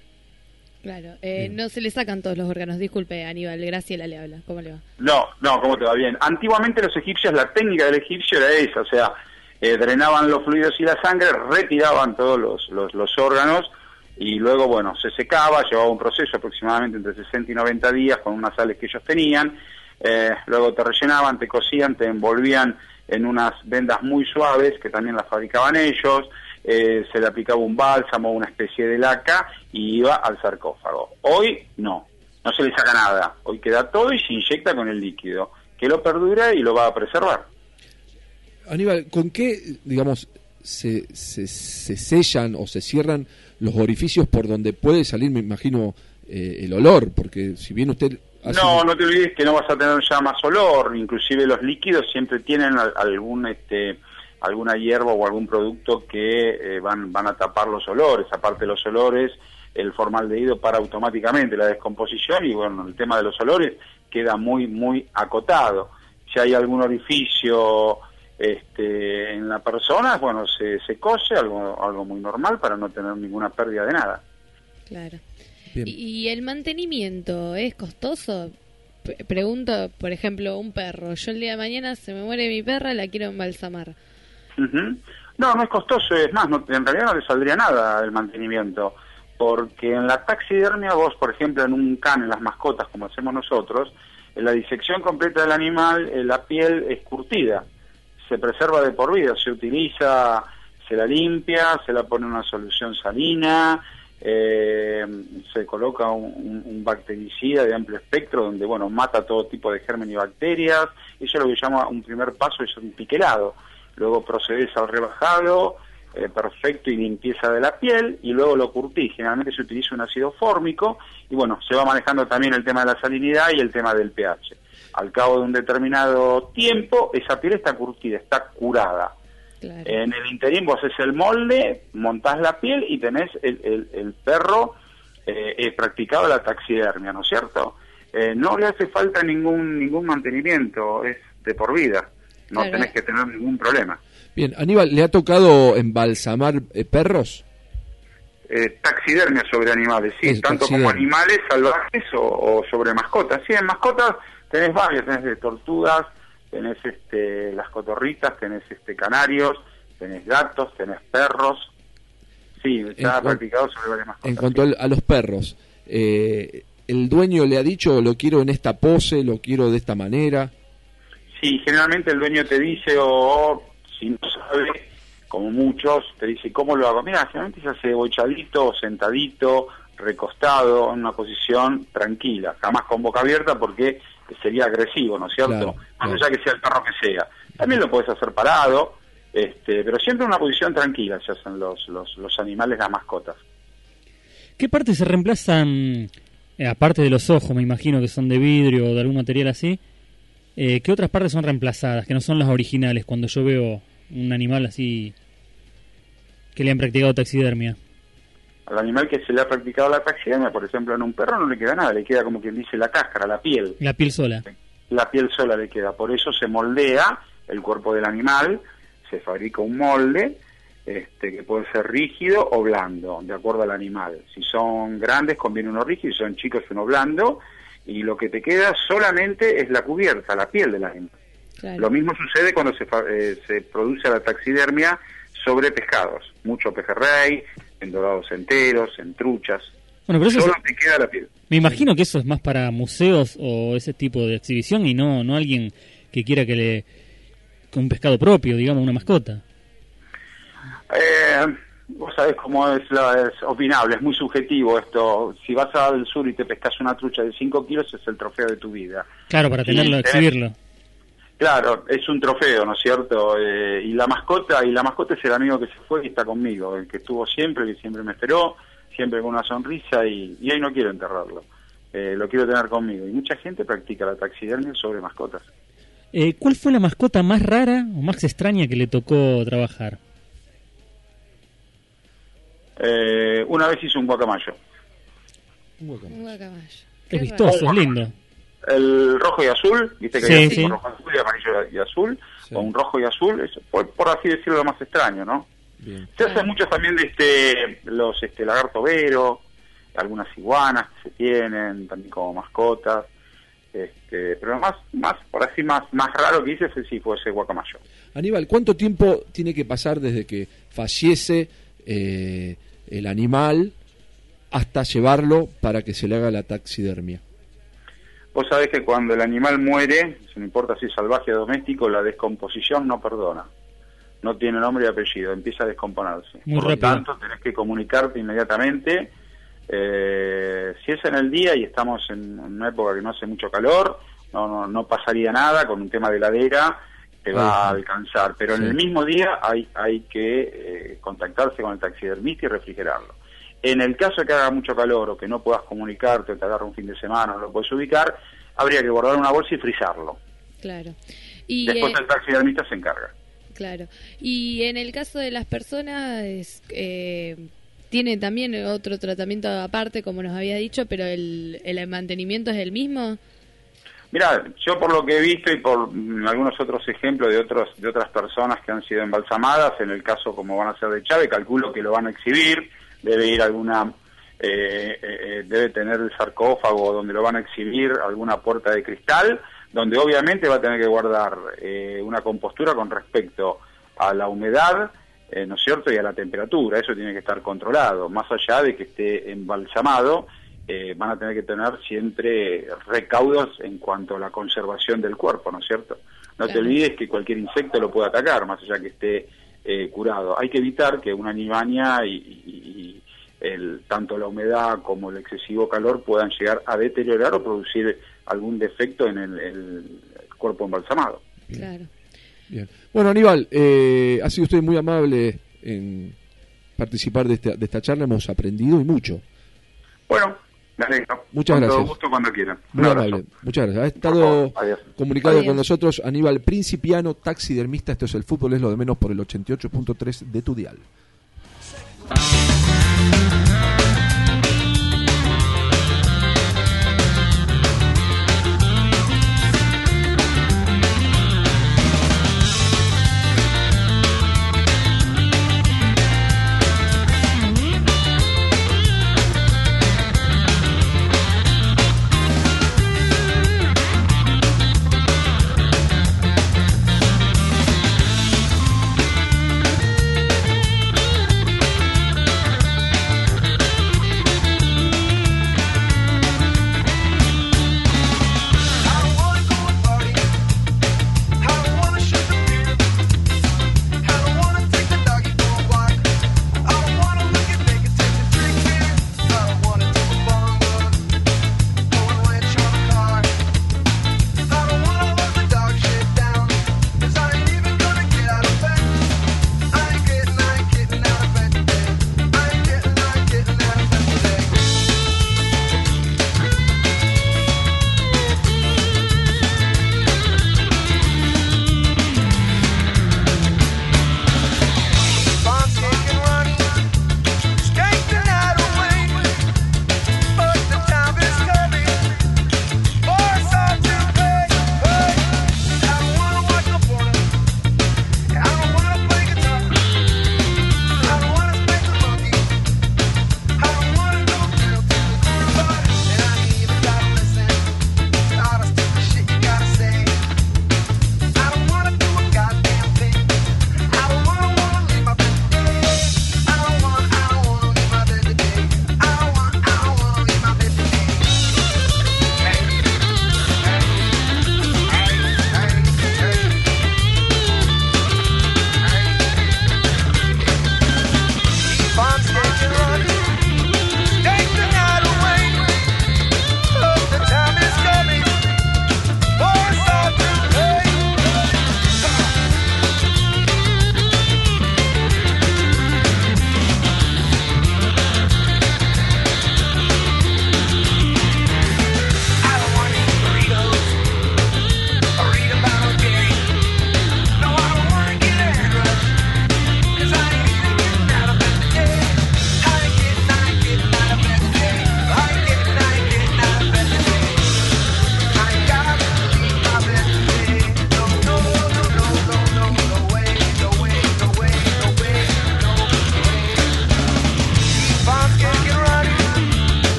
Claro, eh, no se le sacan todos los órganos. Disculpe, Aníbal, Graciela le habla. ¿Cómo le va? No, no, ¿cómo te va? Bien. Antiguamente los egipcios, la técnica del egipcio era esa, o sea, eh, drenaban los fluidos y la sangre, retiraban todos los, los, los órganos, y luego, bueno, se secaba, llevaba un proceso aproximadamente entre sesenta y noventa días con unas sales que ellos tenían, eh, luego te rellenaban, te cosían, te envolvían en unas vendas muy suaves que también las fabricaban ellos, eh, se le aplicaba un bálsamo, una especie de laca, y iba al sarcófago. Hoy no, no se le saca nada, hoy queda todo y se inyecta con el líquido, que lo perdura y lo va a preservar. Aníbal, ¿con qué, digamos, se, se, se sellan o se cierran los orificios por donde puede salir, me imagino, eh, el olor? Porque si bien usted... hace No, un... no te olvides que no vas a tener ya más olor, inclusive los líquidos siempre tienen algún este alguna hierba o algún producto que eh, van van a tapar los olores. Aparte de los olores, el formaldehído para automáticamente la descomposición, y bueno, el tema de los olores queda muy muy acotado. Si hay algún orificio este en la persona, bueno, se, se cose, algo algo muy normal para no tener ninguna pérdida de nada. Claro. ¿Y, y el mantenimiento es costoso? P- pregunto, por ejemplo, un perro. Yo el día de mañana se me muere mi perra, la quiero embalsamar. Uh-huh. No, no es costoso, es más, no, en realidad no le saldría nada el mantenimiento, porque en la taxidermia vos, por ejemplo, en un can, en las mascotas, como hacemos nosotros, en la disección completa del animal, eh, la piel es curtida, se preserva de por vida, se utiliza, se la limpia, se la pone en una solución salina, eh, se coloca un, un bactericida de amplio espectro donde, bueno, mata todo tipo de germen y bacterias. Eso es lo que llama un primer paso, es un piquelado. Luego procedes al rebajado eh, perfecto y limpieza de la piel, y luego lo curtís. Generalmente se utiliza un ácido fórmico, y bueno, se va manejando también el tema de la salinidad y el tema del pH. Al cabo de un determinado tiempo, esa piel está curtida, está curada. Claro. En el interín vos haces el molde, montás la piel y tenés el, el, el perro eh, eh, practicado la taxidermia, ¿no es cierto? Eh, no le hace falta ningún ningún mantenimiento, es de por vida, no claro. tenés que tener ningún problema. Bien, Aníbal, ¿le ha tocado embalsamar eh, perros? Eh, taxidermia sobre animales, sí, es tanto taxidermia. Como animales salvajes o, o sobre mascotas. Sí, en mascotas tenés varias, tenés de tortugas, tenés este las cotorritas, tenés este canarios, tenés gatos, tenés perros. Sí, está practicado sobre varias mascotas. En cuanto sí. a, a los perros, eh, ¿el dueño le ha dicho lo quiero en esta pose, lo quiero de esta manera? Sí, generalmente el dueño te dice, o oh, si no sabe, como muchos, te dice, ¿cómo lo hago? Mira, generalmente se hace bochadito, sentadito, recostado, en una posición tranquila, jamás con boca abierta porque sería agresivo, ¿no es cierto? Claro, Más claro. allá que sea el perro que sea. También lo puedes hacer parado, este, pero siempre en una posición tranquila se hacen los, los, los animales, las mascotas. ¿Qué partes se reemplazan, eh, aparte de los ojos, me imagino que son de vidrio o de algún material así? Eh, ¿Qué otras partes son reemplazadas, que no son las originales, cuando yo veo un animal así que le han practicado taxidermia? Al animal que se le ha practicado la taxidermia, por ejemplo, en un perro no le queda nada, le queda como quien dice la cáscara, la piel. La piel sola. La piel sola le queda, por eso se moldea el cuerpo del animal, se fabrica un molde este, que puede ser rígido o blando, de acuerdo al animal. Si son grandes conviene uno rígido, si son chicos uno blando, y lo que te queda solamente es la cubierta, la piel del animal. Claro. Lo mismo sucede cuando se, eh, se produce la taxidermia sobre pescados, mucho pejerrey, en dorados enteros, en truchas. Bueno, pero eso solo es... te queda la piel. Me imagino que eso es más para museos o ese tipo de exhibición y no no alguien que quiera que le... con un pescado propio, digamos, una mascota. Eh, vos sabés cómo es, la, es opinable, es muy subjetivo esto. Si vas al sur y te pescas una trucha de cinco kilos, es el trofeo de tu vida. Claro, para tenerlo, Y tenés- exhibirlo. Claro, es un trofeo, ¿no es cierto? Eh, y la mascota, y la mascota es el amigo que se fue y está conmigo, el que estuvo siempre, que siempre me esperó, siempre con una sonrisa, y, y hoy no quiero enterrarlo. Eh, lo quiero tener conmigo. Y mucha gente practica la taxidermia sobre mascotas. Eh, ¿Cuál fue la mascota más rara o más extraña que le tocó trabajar? Eh, una vez hice un guacamayo. Un guacamayo. Es vistoso, es lindo. El rojo y azul, viste que Sí, hay sí. un rojo azul y amarillo y azul, o un rojo y azul, es, por, por así decirlo, lo más extraño, ¿no? Bien. Se hacen muchos también de este, los este, lagarto vero, algunas iguanas que se tienen también como mascotas, este, pero lo más, más, por así más, más raro que hice ese sí fue ese guacamayo. Aníbal, ¿cuánto tiempo tiene que pasar desde que fallece eh, el animal hasta llevarlo para que se le haga la taxidermia? Vos sabés que cuando el animal muere, no importa si es salvaje o doméstico, la descomposición no perdona. No tiene nombre y apellido, empieza a descomponerse. Muy Por rápido. lo tanto, tenés que comunicarte inmediatamente. Eh, si es en el día y estamos en una época que no hace mucho calor, no, no, no pasaría nada, con un tema de heladera te va Ajá. a alcanzar. Pero en Sí. el mismo día hay, hay que eh, contactarse con el taxidermista y refrigerarlo. En el caso de que haga mucho calor o que no puedas comunicarte o te agarra un fin de semana o no lo puedes ubicar, habría que guardar una bolsa y frizarlo. Claro. Y, Después eh, el taxidermista se encarga. claro. Y en el caso de las personas, es, eh, tiene también otro tratamiento aparte, como nos había dicho, pero el, el mantenimiento es el mismo. Mira, yo por lo que he visto y por mm, algunos otros ejemplos de otros de otras personas que han sido embalsamadas, en el caso como van a ser de Chávez, calculo que lo van a exhibir, debe ir alguna, eh, eh, debe tener el sarcófago donde lo van a exhibir, alguna puerta de cristal, donde obviamente va a tener que guardar eh, una compostura con respecto a la humedad, eh, ¿no es cierto?, y a la temperatura. Eso tiene que estar controlado, más allá de que esté embalsamado. Eh, van a tener que tener siempre recaudos en cuanto a la conservación del cuerpo, ¿no es cierto? No te Claro. olvides que cualquier insecto lo puede atacar, más allá que esté eh, curado. Hay que evitar que una animalia y, y- y el, tanto la humedad como el excesivo calor puedan llegar a deteriorar o producir algún defecto en el, el cuerpo embalsamado. Claro. Bien. Bueno, Aníbal, eh, ha sido usted muy amable en participar de esta, de esta charla, hemos aprendido y mucho. Bueno, me alegro. Muchas Con gracias. todo gusto cuando quieran. Un Muy abrazo. amable, muchas gracias. Ha estado Adiós. comunicado Adiós. con nosotros Aníbal Principiano, taxidermista. Esto es El Fútbol es lo de menos por el ochenta y ocho punto tres de tu dial.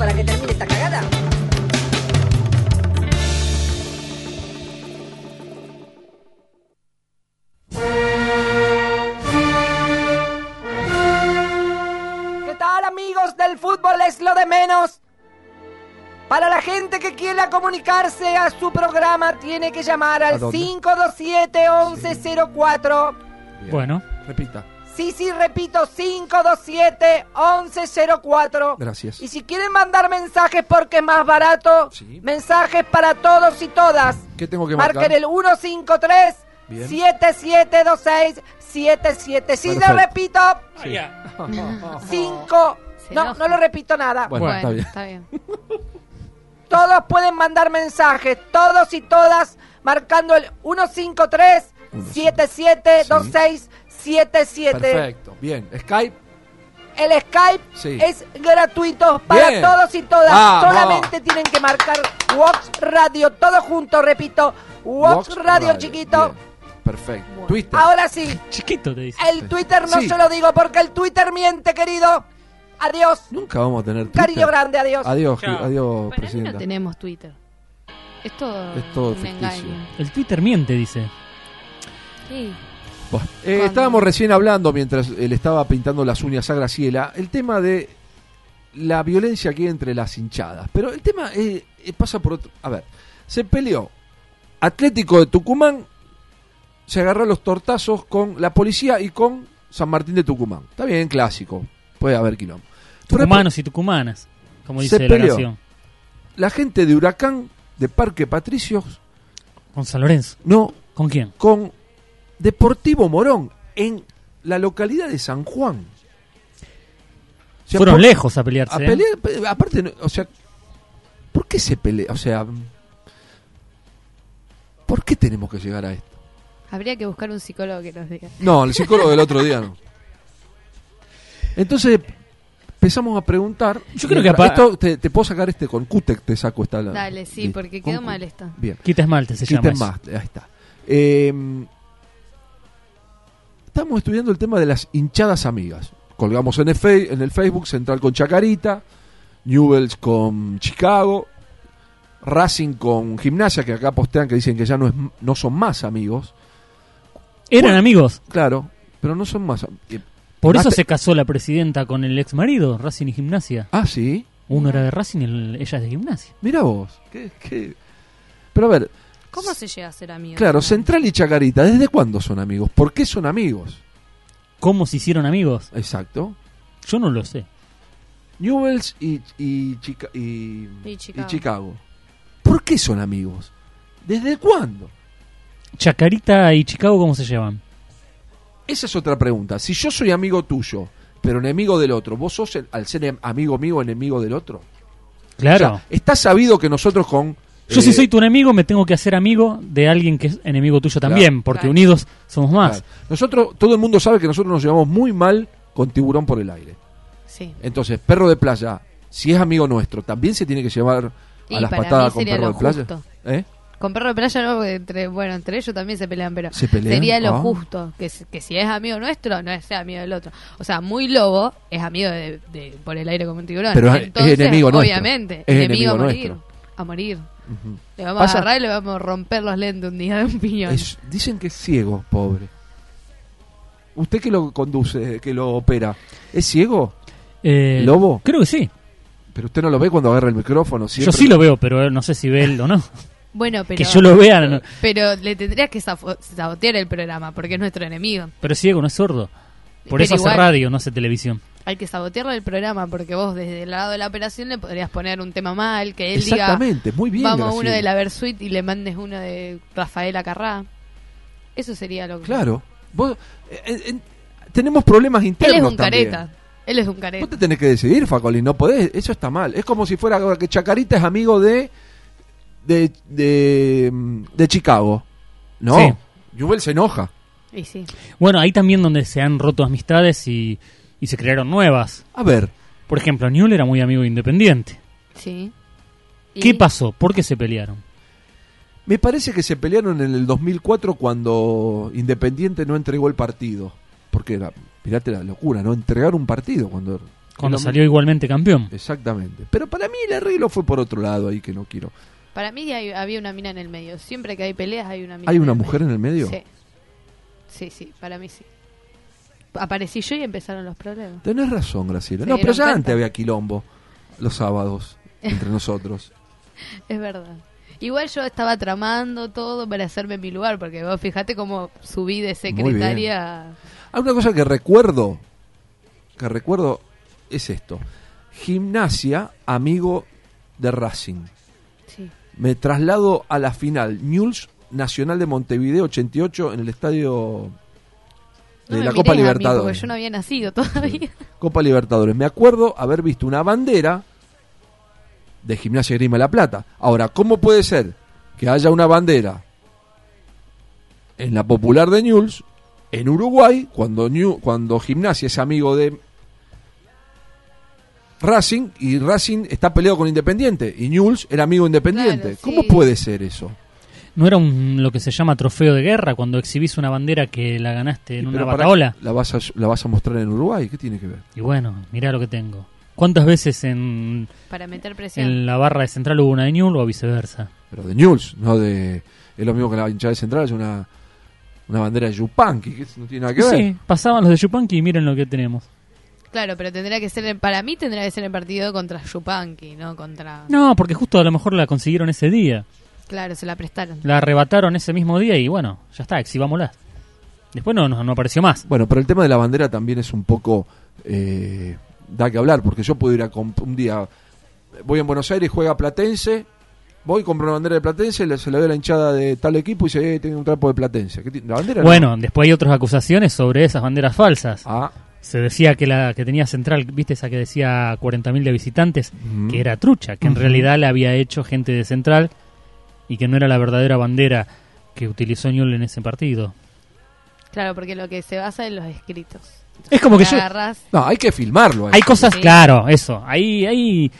para que termine esta cagada? ¿Qué tal, amigos del fútbol? Es lo de menos. Para la gente que quiera comunicarse a su programa, tiene que llamar al cinco dos siete, once cero cuatro. Bueno. Repita. Sí, sí, repito, cinco dos siete, once cero cuatro. Gracias. Y si quieren mandar mensajes porque es más barato, mensajes para todos y todas. ¿Qué tengo que marcar? Marquen el uno cinco tres, siete siete dos seis, siete siete. Sí, Perfecto. lo repito. Sí. cinco. No, enoja. no lo repito nada. Bueno, está bien. Está bien. Todos pueden mandar mensajes, todos y todas, marcando el uno cinco tres, siete siete dos seis, siete siete. Perfecto. Bien. Skype. El Skype Sí. es gratuito para Bien. todos y todas. Vamos. Solamente tienen que marcar Vox Radio, todo junto, repito. Vox, Vox Radio, Radio, chiquito. bien. Perfecto. Twitter. Ahora sí, Chiquito te dice. el Twitter no Sí. se lo digo porque el Twitter miente, querido. Adiós. Nunca vamos a tener Twitter. Cariño grande, adiós. Adiós, Chao. adiós, Para mí presidenta. no tenemos Twitter. Es todo, Es todo un ficticio. engaño. El Twitter miente, dice. Sí. Bueno, eh, estábamos recién hablando, mientras él estaba pintando las uñas a Graciela, el tema de la violencia que hay entre las hinchadas. Pero el tema eh, eh, pasa por otro... A ver, se peleó Atlético de Tucumán, se agarró los tortazos con la policía y con San Martín de Tucumán. Está bien, clásico, puede haber quilombo. Tucumanos y tucumanas, como Se dice la peleó nación. la gente de Huracán, de Parque Patricios, Con San Lorenzo. no, ¿Con quién? con Deportivo Morón, en la localidad de San Juan. O sea, Fueron por- lejos a pelearse. A ¿eh? pelear, pe- aparte, no- o sea, ¿por qué se pelea? O sea, ¿por qué tenemos que llegar a esto? Habría que buscar un psicólogo que nos diga. No, el psicólogo del otro día no. Entonces empezamos a preguntar. Yo creo que Mientras- apa- esto te, te puedo sacar este con Cutec, te saco esta. la- Dale, sí, listo. porque Con quedó Cu- mal esto. Bien. Quita esmalte, se Quita llama eso. esmalte, ahí está. Eh, estamos estudiando el tema de las hinchadas amigas. Colgamos en el, fe- en el Facebook Central con Chacarita, Newell's con Chicago, Racing con Gimnasia, que acá postean que dicen que ya no, es, no son más amigos. Eran Bueno, amigos. Claro, pero no son más. eh, Por más eso te- se casó la presidenta con el ex marido, Racing y Gimnasia. Ah, sí. Uno era de Racing y el- ella es de Gimnasia. Mira vos. ¿qué, qué? Pero a ver, ¿Cómo se llega a ser amigo? claro, Central y Chacarita, ¿desde cuándo son amigos? ¿Por qué son amigos? ¿Cómo se hicieron amigos? Exacto. Yo no lo sé. Newell's y, y, Chica- y, Y Chicago. y Chicago. ¿Por qué son amigos? ¿Desde cuándo? Chacarita y Chicago, ¿cómo se llevan? Esa es otra pregunta. Si yo soy amigo tuyo, pero enemigo del otro, ¿vos sos, el- al ser em- amigo mío, enemigo del otro? Claro. O sea, está sabido que nosotros con... Yo eh, si soy tu enemigo me tengo que hacer amigo de alguien que es enemigo tuyo Claro. también, porque Claro. unidos somos más. claro, nosotros, todo el mundo sabe que nosotros nos llevamos muy mal con Tiburón por el aire. Sí. Entonces, Perro de Playa, si es amigo nuestro, también se tiene que llevar Y a las para patadas mí con sería Perro lo de Playa. justo. ¿Eh? Con perro de playa no, porque entre, bueno, entre ellos también se pelean, pero ¿Se pelean? sería lo Ah. justo, que, s- que si es amigo nuestro, no es sea amigo del otro. O sea, muy lobo es amigo de, de por el aire como un tiburón. Pero es- es Entonces, enemigo nuestro. obviamente, Es enemigo, enemigo a morir. nuestro. A morir. Ujú. Le vamos Pasa- a agarrar y le vamos a romper los lentes un día de un piñón. Es- dicen que es ciego, pobre. Usted que lo conduce, que lo opera, ¿es ciego? Eh, ¿Lobo? Creo que sí. Pero usted no lo ve cuando agarra el micrófono. Yo siempre- sí lo veo, pero no sé si ve él o no. Bueno, pero... Que yo lo vea, no. Pero le tendrías que safo- sabotear el programa, porque es nuestro enemigo. Pero es ciego, no es sordo. Por Pero eso hace igual- radio, no hace televisión. Hay que sabotearle el programa, porque vos desde el lado de la operación le podrías poner un tema mal, que él Exactamente, diga... muy bien, Vamos Graciela. uno de la Versuit y le mandes uno de Rafaela Carrá. Eso sería lo que... Claro. Vos, eh, eh, tenemos problemas Él internos es un también. careta. Él es un careta. Vos te tenés que decidir, Facolín, no podés, eso está mal. Es como si fuera que Chacarita es amigo de de de, mm, de Chicago. No, Sí. Newell se enoja. Y sí. Bueno, ahí también donde se han roto amistades y, y se crearon nuevas. A ver. Por ejemplo, Newell era muy amigo de Independiente. Sí. ¿Qué Y- pasó? ¿Por qué se pelearon? Me parece que se pelearon en el dos mil cuatro cuando Independiente no entregó el partido. Porque era, mirate la locura, ¿no? Entregar un partido cuando Cuando lo salió mismo. igualmente campeón. Exactamente. Pero para mí el arreglo fue por otro lado ahí que no quiero. Para mí hay- había una mina en el medio. Siempre que hay peleas hay una mina. ¿Hay en una el mujer medio. en el medio? Sí. Sí, sí, para mí sí. Aparecí yo y empezaron los problemas. Tenés razón, Graciela. ¿Se No, pero dieron ya cuenta? antes había quilombo los sábados entre nosotros. Es verdad. Igual yo estaba tramando todo para hacerme mi lugar, porque vos fíjate cómo subí de secretaria. Hay una cosa que recuerdo, que recuerdo es esto. Gimnasia, amigo de Racing. Sí. Me traslado a la final Newell's Nacional de Montevideo ochenta y ocho en el estadio No de me la mirés Copa a mí, Libertadores. porque yo no había nacido todavía. Copa Libertadores. Me acuerdo haber visto una bandera de Gimnasia y Grima de la Plata. Ahora, ¿cómo puede ser que haya una bandera en la Popular de Newell's en Uruguay cuando New, cuando Gimnasia es amigo de Racing y Racing está peleado con Independiente y Newell's era amigo de Independiente? Claro, sí. ¿Cómo puede ser eso? ¿No era un, lo que se llama trofeo de guerra cuando exhibís una bandera que la ganaste en una Pero para- bataola? ¿La vas, a, ¿La vas a mostrar en Uruguay? ¿Qué tiene que ver? Y bueno, mirá lo que tengo. ¿Cuántas veces en, Para meter presión. en la barra de Central hubo una de Newell o viceversa? Pero de Newell's, no de... Es lo mismo que la hinchada de Central, es una, una bandera de Yupanqui, que no tiene nada que ver. Sí, pasaban los de Yupanqui y miren lo que tenemos. Claro, pero tendría que ser, para mí tendría que ser el partido contra Yupanqui, no contra... No, porque justo a lo mejor la consiguieron ese día. Claro, se la prestaron. La arrebataron ese mismo día y bueno, ya está, exhibámosla. Después no, no, no apareció más. Bueno, pero el tema de la bandera también es un poco... Eh, da que hablar, porque yo puedo ir a comp- un día... Voy en Buenos Aires, juega Platense, voy, compro una bandera de Platense, le- se la doy a la hinchada de tal equipo y dice, eh, tengo un trapo de Platense. ¿Qué ti- ¿La bandera? Bueno, después hay otras acusaciones sobre esas banderas falsas. Ah. Se decía que la que tenía Central, viste esa que decía cuarenta mil de visitantes, Ujú. que era trucha, que en Ujú. realidad la había hecho gente de Central y que no era la verdadera bandera que utilizó Newell en ese partido. Claro, porque lo que se basa en los escritos. Es como que Te yo... agarrás- No, hay que filmarlo. Hay cosas, Sí. claro, eso. Hay, hay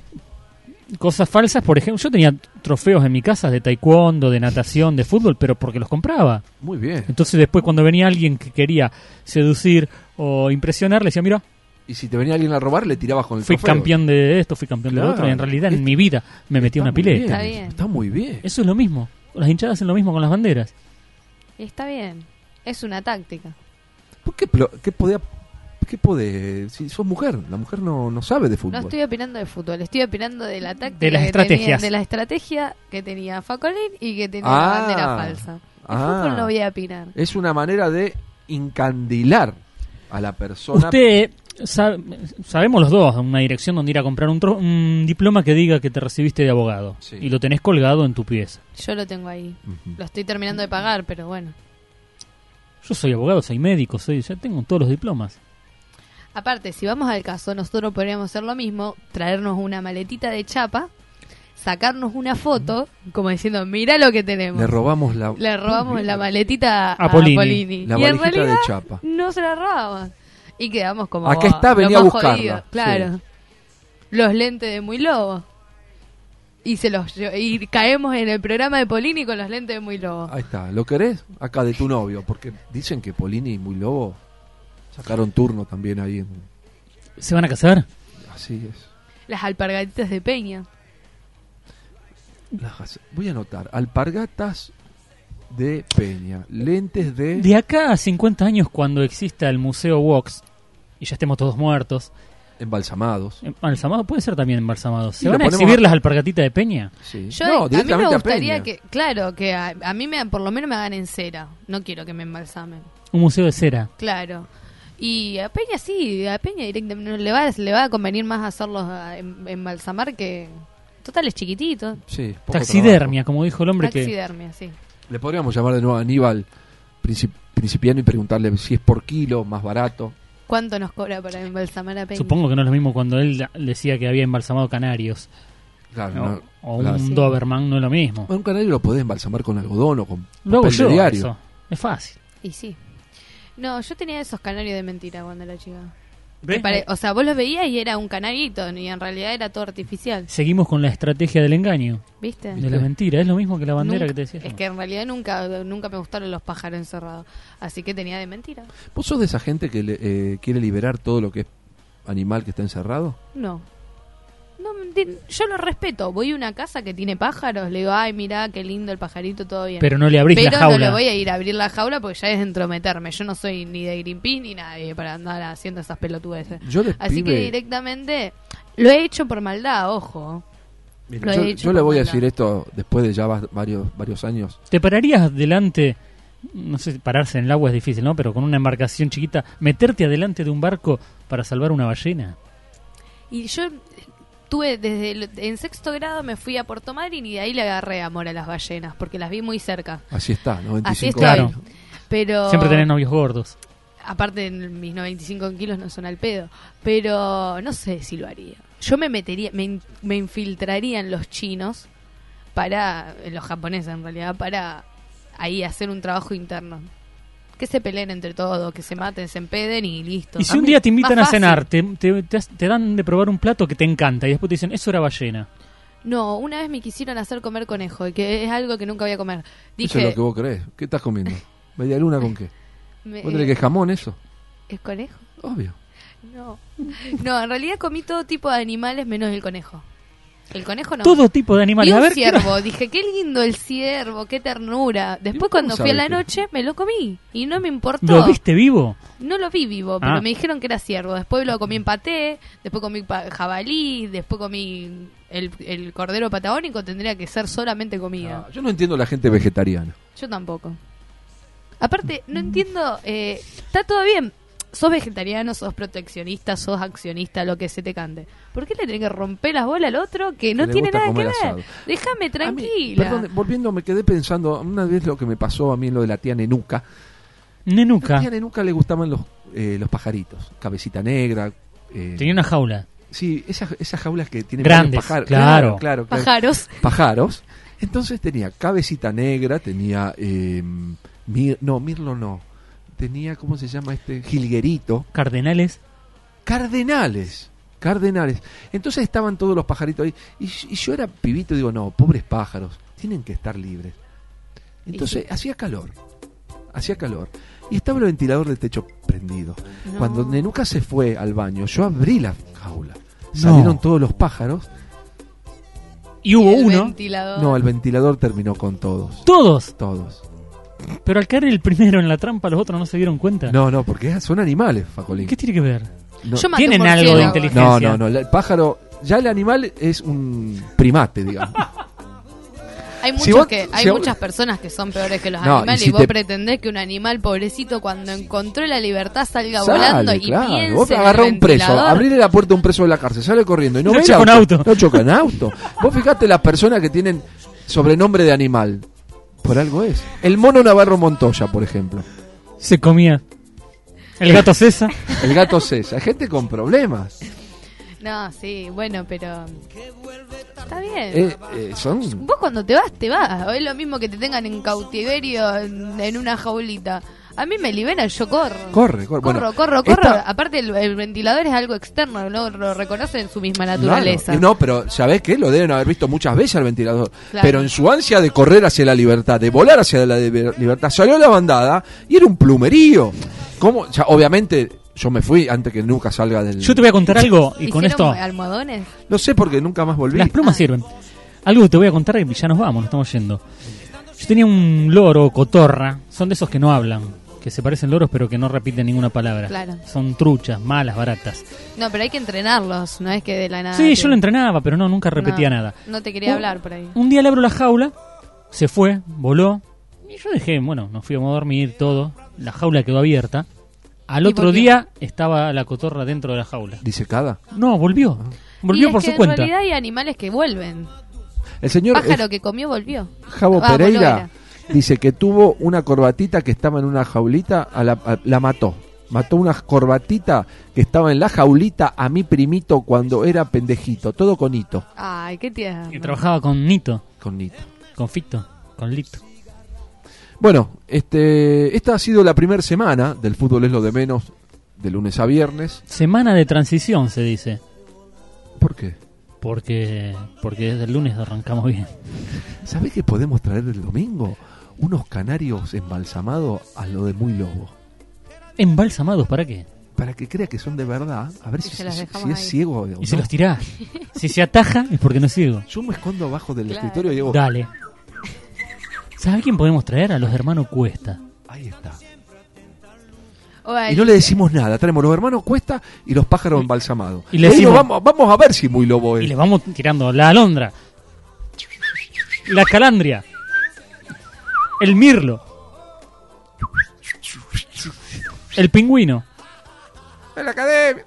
cosas falsas, por ejemplo, yo tenía trofeos en mi casa de taekwondo, de natación, de fútbol, pero porque los compraba. Muy bien. Entonces después cuando venía alguien que quería seducir o impresionar, le decía, mira, Y si te venía alguien a robar, le tirabas con el fui trofeo. campeón de esto, fui campeón de lo Claro. otro, y en realidad en mi vida me metí a una Está muy pileta. bien, Está bien. Está muy bien. Eso es lo mismo. Las hinchadas hacen lo mismo con las banderas. Y está bien. Es una táctica. ¿Por qué, plo- qué podía... ¿Qué podés? Si sos mujer, la mujer no, no sabe de fútbol. No estoy opinando de fútbol, estoy opinando de la táctica. De las que estrategias. tenía- de la estrategia que tenía Facolín y que tenía Ah. la bandera falsa. De Ah. fútbol no voy a opinar. Es una manera de incandilar a la persona. Usted, sabe- sabemos los dos, una dirección donde ir a comprar un, tro- un diploma que diga que te recibiste de abogado. Sí. Y lo tenés colgado en tu pieza. Yo lo tengo ahí. Ujú. Lo estoy terminando de pagar, pero bueno. Yo soy abogado, soy médico, soy ya tengo todos los diplomas. Aparte, si vamos al caso, nosotros podríamos hacer lo mismo, traernos una maletita de chapa, sacarnos una foto, como diciendo, mira lo que tenemos. Le robamos la... Le robamos la maletita a, A Polini. Polini. La y en valijita de realidad chapa. no se la robaban. Y quedamos como... Acá está, lo venía a más buscarla. jodido. Claro. Los lentes de Muy Lobo. Y se los lle- y caemos en el programa de Polini con los lentes de Muy Lobo. Ahí está. ¿Lo querés? Acá de tu novio. Porque dicen que Polini y Muy Lobo sacaron turno también ahí. En... ¿Se van a casar? Así es. Las alpargatitas de Peña. Las- Voy a anotar. Alpargatas de Peña. Lentes de... De acá a cincuenta años, cuando exista el Museo Vox y ya estemos todos muertos, Embalsamados. embalsamados, puede ser también embalsamados. ¿Se Y lo van a ponemos exhibir a- las alpargatitas de Peña? Sí. Yo, No, a mí me directamente a gustaría Peña. que, claro, que a, a mí me, por lo menos me hagan en cera. No quiero que me embalsamen. Un museo de cera. Claro. Y a Peña sí, a Peña directamente no, le va, le va a convenir más hacerlos a em- embalsamar que... Total, es chiquitito. Sí, poco Taxidermia, como dijo el hombre que... Taxidermia, sí. trabajo. Le podríamos llamar de nuevo a Aníbal princip- principiano y preguntarle si es por kilo, más barato. ¿Cuánto nos cobra para embalsamar a Peña? Supongo que no es lo mismo cuando él da- decía que había embalsamado canarios. Claro, ¿no? no, o claro. un Sí. Doberman, no es lo mismo. Bueno, un canario lo podés embalsamar con algodón o con Lo hago papel yo, de diario. eso. Es fácil. Y sí. No, yo tenía esos canarios de mentira cuando era chica. ¿Ves? Me pare- O sea, vos los veías y era un canarito, y en realidad era todo artificial. Seguimos con la estrategia del engaño, ¿Viste? de la mentira. Es lo mismo que la bandera Nunca- que te decía yo. Es que en realidad nunca nunca me gustaron los pájaros encerrados. Así que tenía de mentira. Vos sos de esa gente que le- eh, quiere liberar todo lo que es animal que está encerrado? No. No, di- yo lo respeto. Voy a una casa que tiene pájaros, le digo, ay, mirá, qué lindo el pajarito, todo bien. Pero no le abrís la Pero jaula. no le voy a ir a abrir la jaula porque ya es entrometerme. Yo no soy ni de Greenpeace ni nadie para andar haciendo esas pelotudeces. Yo de Así pibe- que directamente lo he hecho por maldad, ojo. Mira, Lo he yo, hecho yo le por voy a maldad. decir esto después de ya va- varios, varios años. ¿Te pararías delante, no sé, pararse en el agua es difícil, ¿no? Pero con una embarcación chiquita, meterte adelante de un barco para salvar una ballena? Y yo tuve desde el- en sexto grado me fui a Puerto Madryn y de ahí le agarré amor a las ballenas porque las vi muy cerca. Así está, noventa y Así cinco estoy. años. Pero Siempre tenés novios gordos. aparte mis noventa y cinco kilos no son al pedo, pero no sé si lo haría. Yo me metería, me, in- me infiltraría en los chinos para, en los japoneses en realidad, para ahí hacer un trabajo interno. Que se peleen entre todos, que se maten, se empeden y listo. Y si un día te invitan a cenar, te, te, te, te dan de probar un plato que te encanta y después te dicen, eso era ballena. No, una vez me quisieron hacer comer conejo, y que es algo que nunca voy a comer. Eso Dije, es lo que vos crees. ¿Qué estás comiendo? ¿Media luna con qué? me- ¿Vos tenés que jamón eso? ¿es conejo? Obvio. No. No, en realidad comí todo tipo de animales menos el conejo. El conejo no. Todo tipo de animales. Y A un ver, ¿qué ciervo, dije, qué lindo el ciervo, qué ternura. Después cuando fui a la sabes que- noche me lo comí y no me importó. ¿Lo viste vivo? No lo vi vivo, pero Ah. me dijeron que era ciervo. Después lo comí en paté, después comí pa- jabalí, después comí el, el cordero patagónico, tendría que ser solamente comida. Yo no entiendo la gente vegetariana. Yo tampoco. Aparte, no entiendo, eh, está todo bien. Sos vegetariano, sos proteccionista, sos accionista, lo que se te cante. ¿Por qué le tenés que romper las bolas al otro que no le tiene gusta nada que comer ver? asado. Déjame tranquila. Perdón, volviendo, me quedé pensando, una vez lo que me pasó a mí en lo de la tía Nenuca. Nenuca. A la tía Nenuca le gustaban los, eh, los pajaritos. Cabecita negra. eh, Tenía una jaula. Sí, esas, esas jaulas que tienen Grandes, varios pájaros. claro. claro, claro. Pájaros. Pájaros. Entonces tenía cabecita negra, tenía... Eh, mir- no, mirlo no. Tenía, ¿cómo se llama este? Jilguerito. Cardenales. Cardenales. Cardenales. Entonces estaban todos los pajaritos ahí. Y, y yo era pibito y digo, no, pobres pájaros, tienen que estar libres. Entonces hacía calor. Hacía calor. Y estaba el ventilador del techo prendido. No. Cuando Nenuca se fue al baño, yo abrí la jaula. Salieron todos los pájaros. Y hubo Y el uno. ventilador. No, el ventilador terminó con todos. ¿Todos? Todos. Pero al caer el primero en la trampa, los otros no se dieron cuenta. No, no, porque son animales, Facolín. ¿Qué tiene que ver? No. Yo maté Tienen un algo de murciélago. inteligencia. No, no, no. El pájaro, ya el animal es un primate, digamos. Hay, muchos Si vos- que, hay si vos- muchas personas que son peores que los No, animales y y, si vos te- pretendés que un animal pobrecito cuando encontró la libertad salga Sale, volando y claro. piense Vos en el agarrás un preso, ventilador. abrirle la puerta a un preso de la cárcel, sale corriendo y no Lo ve el choca un auto. auto. No choca en auto. Vos fijate las personas que tienen sobrenombre de animal. Por algo es. El mono Navarro Montoya, por ejemplo. Se comía. El gato César. El gato César. Hay gente con problemas. No, sí, bueno, pero está bien. Eh, eh, son... Vos cuando te vas, te vas. O es lo mismo que te tengan en cautiverio en, en una jaulita. A mí me liberan, yo corro. Corre, corre. Corro, Bueno, corro, corro. esta- Aparte, el, el ventilador es algo externo, ¿no? Lo reconoce en su misma naturaleza. Claro. No, pero ¿sabés qué? Lo deben haber visto muchas veces al ventilador. Claro. Pero en su ansia de correr hacia la libertad, de volar hacia la de- libertad, salió la bandada y era un plumerío. ¿Cómo? Ya, obviamente, yo me fui antes que nunca salga del... Yo te voy a contar algo y con ¿Hicieron esto almohadones? No sé porque nunca más volví. las plumas sirven. Algo que te voy a contar y ya nos vamos, nos estamos yendo. Yo tenía un loro cotorra, son de esos que no hablan, que se parecen loros pero que no repiten ninguna palabra. Claro. Son truchas, malas, baratas. No, pero hay que entrenarlos, no es que de la nada. Sí, te- yo lo entrenaba, pero no, nunca repetía No, nada. No te quería Un- hablar por ahí. Un día le abro la jaula, se fue, voló, y yo dejé, bueno, nos fuimos a dormir, todo. La jaula quedó abierta. Al ¿Y otro volvió? día estaba la cotorra dentro de la jaula. ¿Disecada? No, volvió. Y Volvió es por que su en cuenta. realidad hay animales que vuelven. El señor Pájaro eh, que comió volvió. Javo Ah, voló Pereira era. dice que tuvo una corbatita que estaba en una jaulita, a la, a- la mató. Mató una corbatita que estaba en la jaulita a mi primito cuando era pendejito. Todo con hito. Ay, qué tierno. Y trabajaba con Nito, Con Nito. con Fito, con Lito. Bueno, este, esta ha sido la primera semana del Fútbol es lo de menos, de lunes a viernes. Semana de transición, se dice. ¿Por qué? Porque porque desde el lunes arrancamos bien. ¿Sabés qué podemos traer el domingo? Unos canarios embalsamados a lo de Muy Lobo. ¿Embalsamados para qué? para que crea que son de verdad, a ver Y si, se las si- dejamos si es ahí. ciego o no. Y se los tirás. Si se ataja es porque no es ciego. Yo me escondo abajo del Claro. escritorio y digo, Dale. ¿Sabes quién podemos traer? A los hermanos Cuesta. ahí está. O a- Y no le decimos nada, traemos los hermanos Cuesta y los pájaros embalsamados. y Y le ahí decimos- nos vamos, vamos a ver si muy lobo es. Y le vamos tirando la alondra, la calandria, el mirlo, el pingüino. En la academia.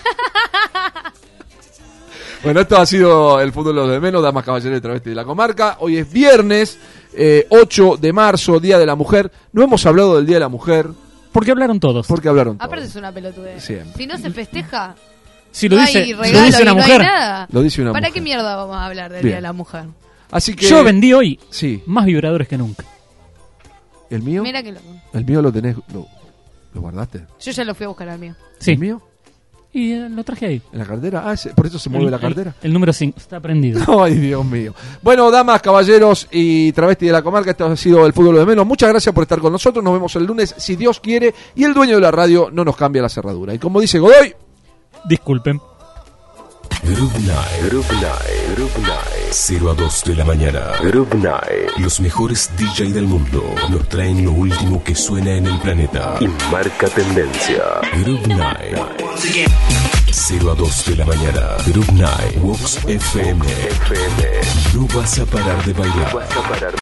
Bueno, esto ha sido el fútbol de los de menos, damas, caballeros y travestis de la comarca. Hoy es viernes, eh, ocho de marzo, Día de la Mujer. No hemos hablado del Día de la Mujer. Porque hablaron todos. Porque hablaron todos. Aparte es una pelotudez. Siempre. Si no se festeja, Si lo no dice, hay si regalo lo dice y una no hay mujer. nada. Lo dice una ¿Para mujer. qué mierda vamos a hablar del Bien. Día de la Mujer? Así que... Yo vendí hoy Sí. más vibradores que nunca. ¿El mío? Mira que loco. ¿El mío lo tenés? ¿Lo, lo guardaste? Yo ya lo fui a buscar al mío. Sí. ¿El mío? Y eh, lo traje ahí. ¿En la cartera? Ah, ese- por eso se mueve El- la el- cartera. El, número cinco está prendido. Ay, Dios mío. Bueno, damas, caballeros y travestis de la comarca, esto ha sido el fútbol de menos. Muchas gracias por estar con nosotros. Nos vemos el lunes, si Dios quiere, y el dueño de la radio no nos cambia la cerradura. Y como dice Godoy, Disculpen. Group Night, Group Night, Group Night, cero a dos de la mañana. Group Night, los mejores D J del mundo nos traen lo último que suena en el planeta y marca tendencia. Group Night, cero a dos de la mañana. Group Night, Vox F M. No vas a parar de bailar.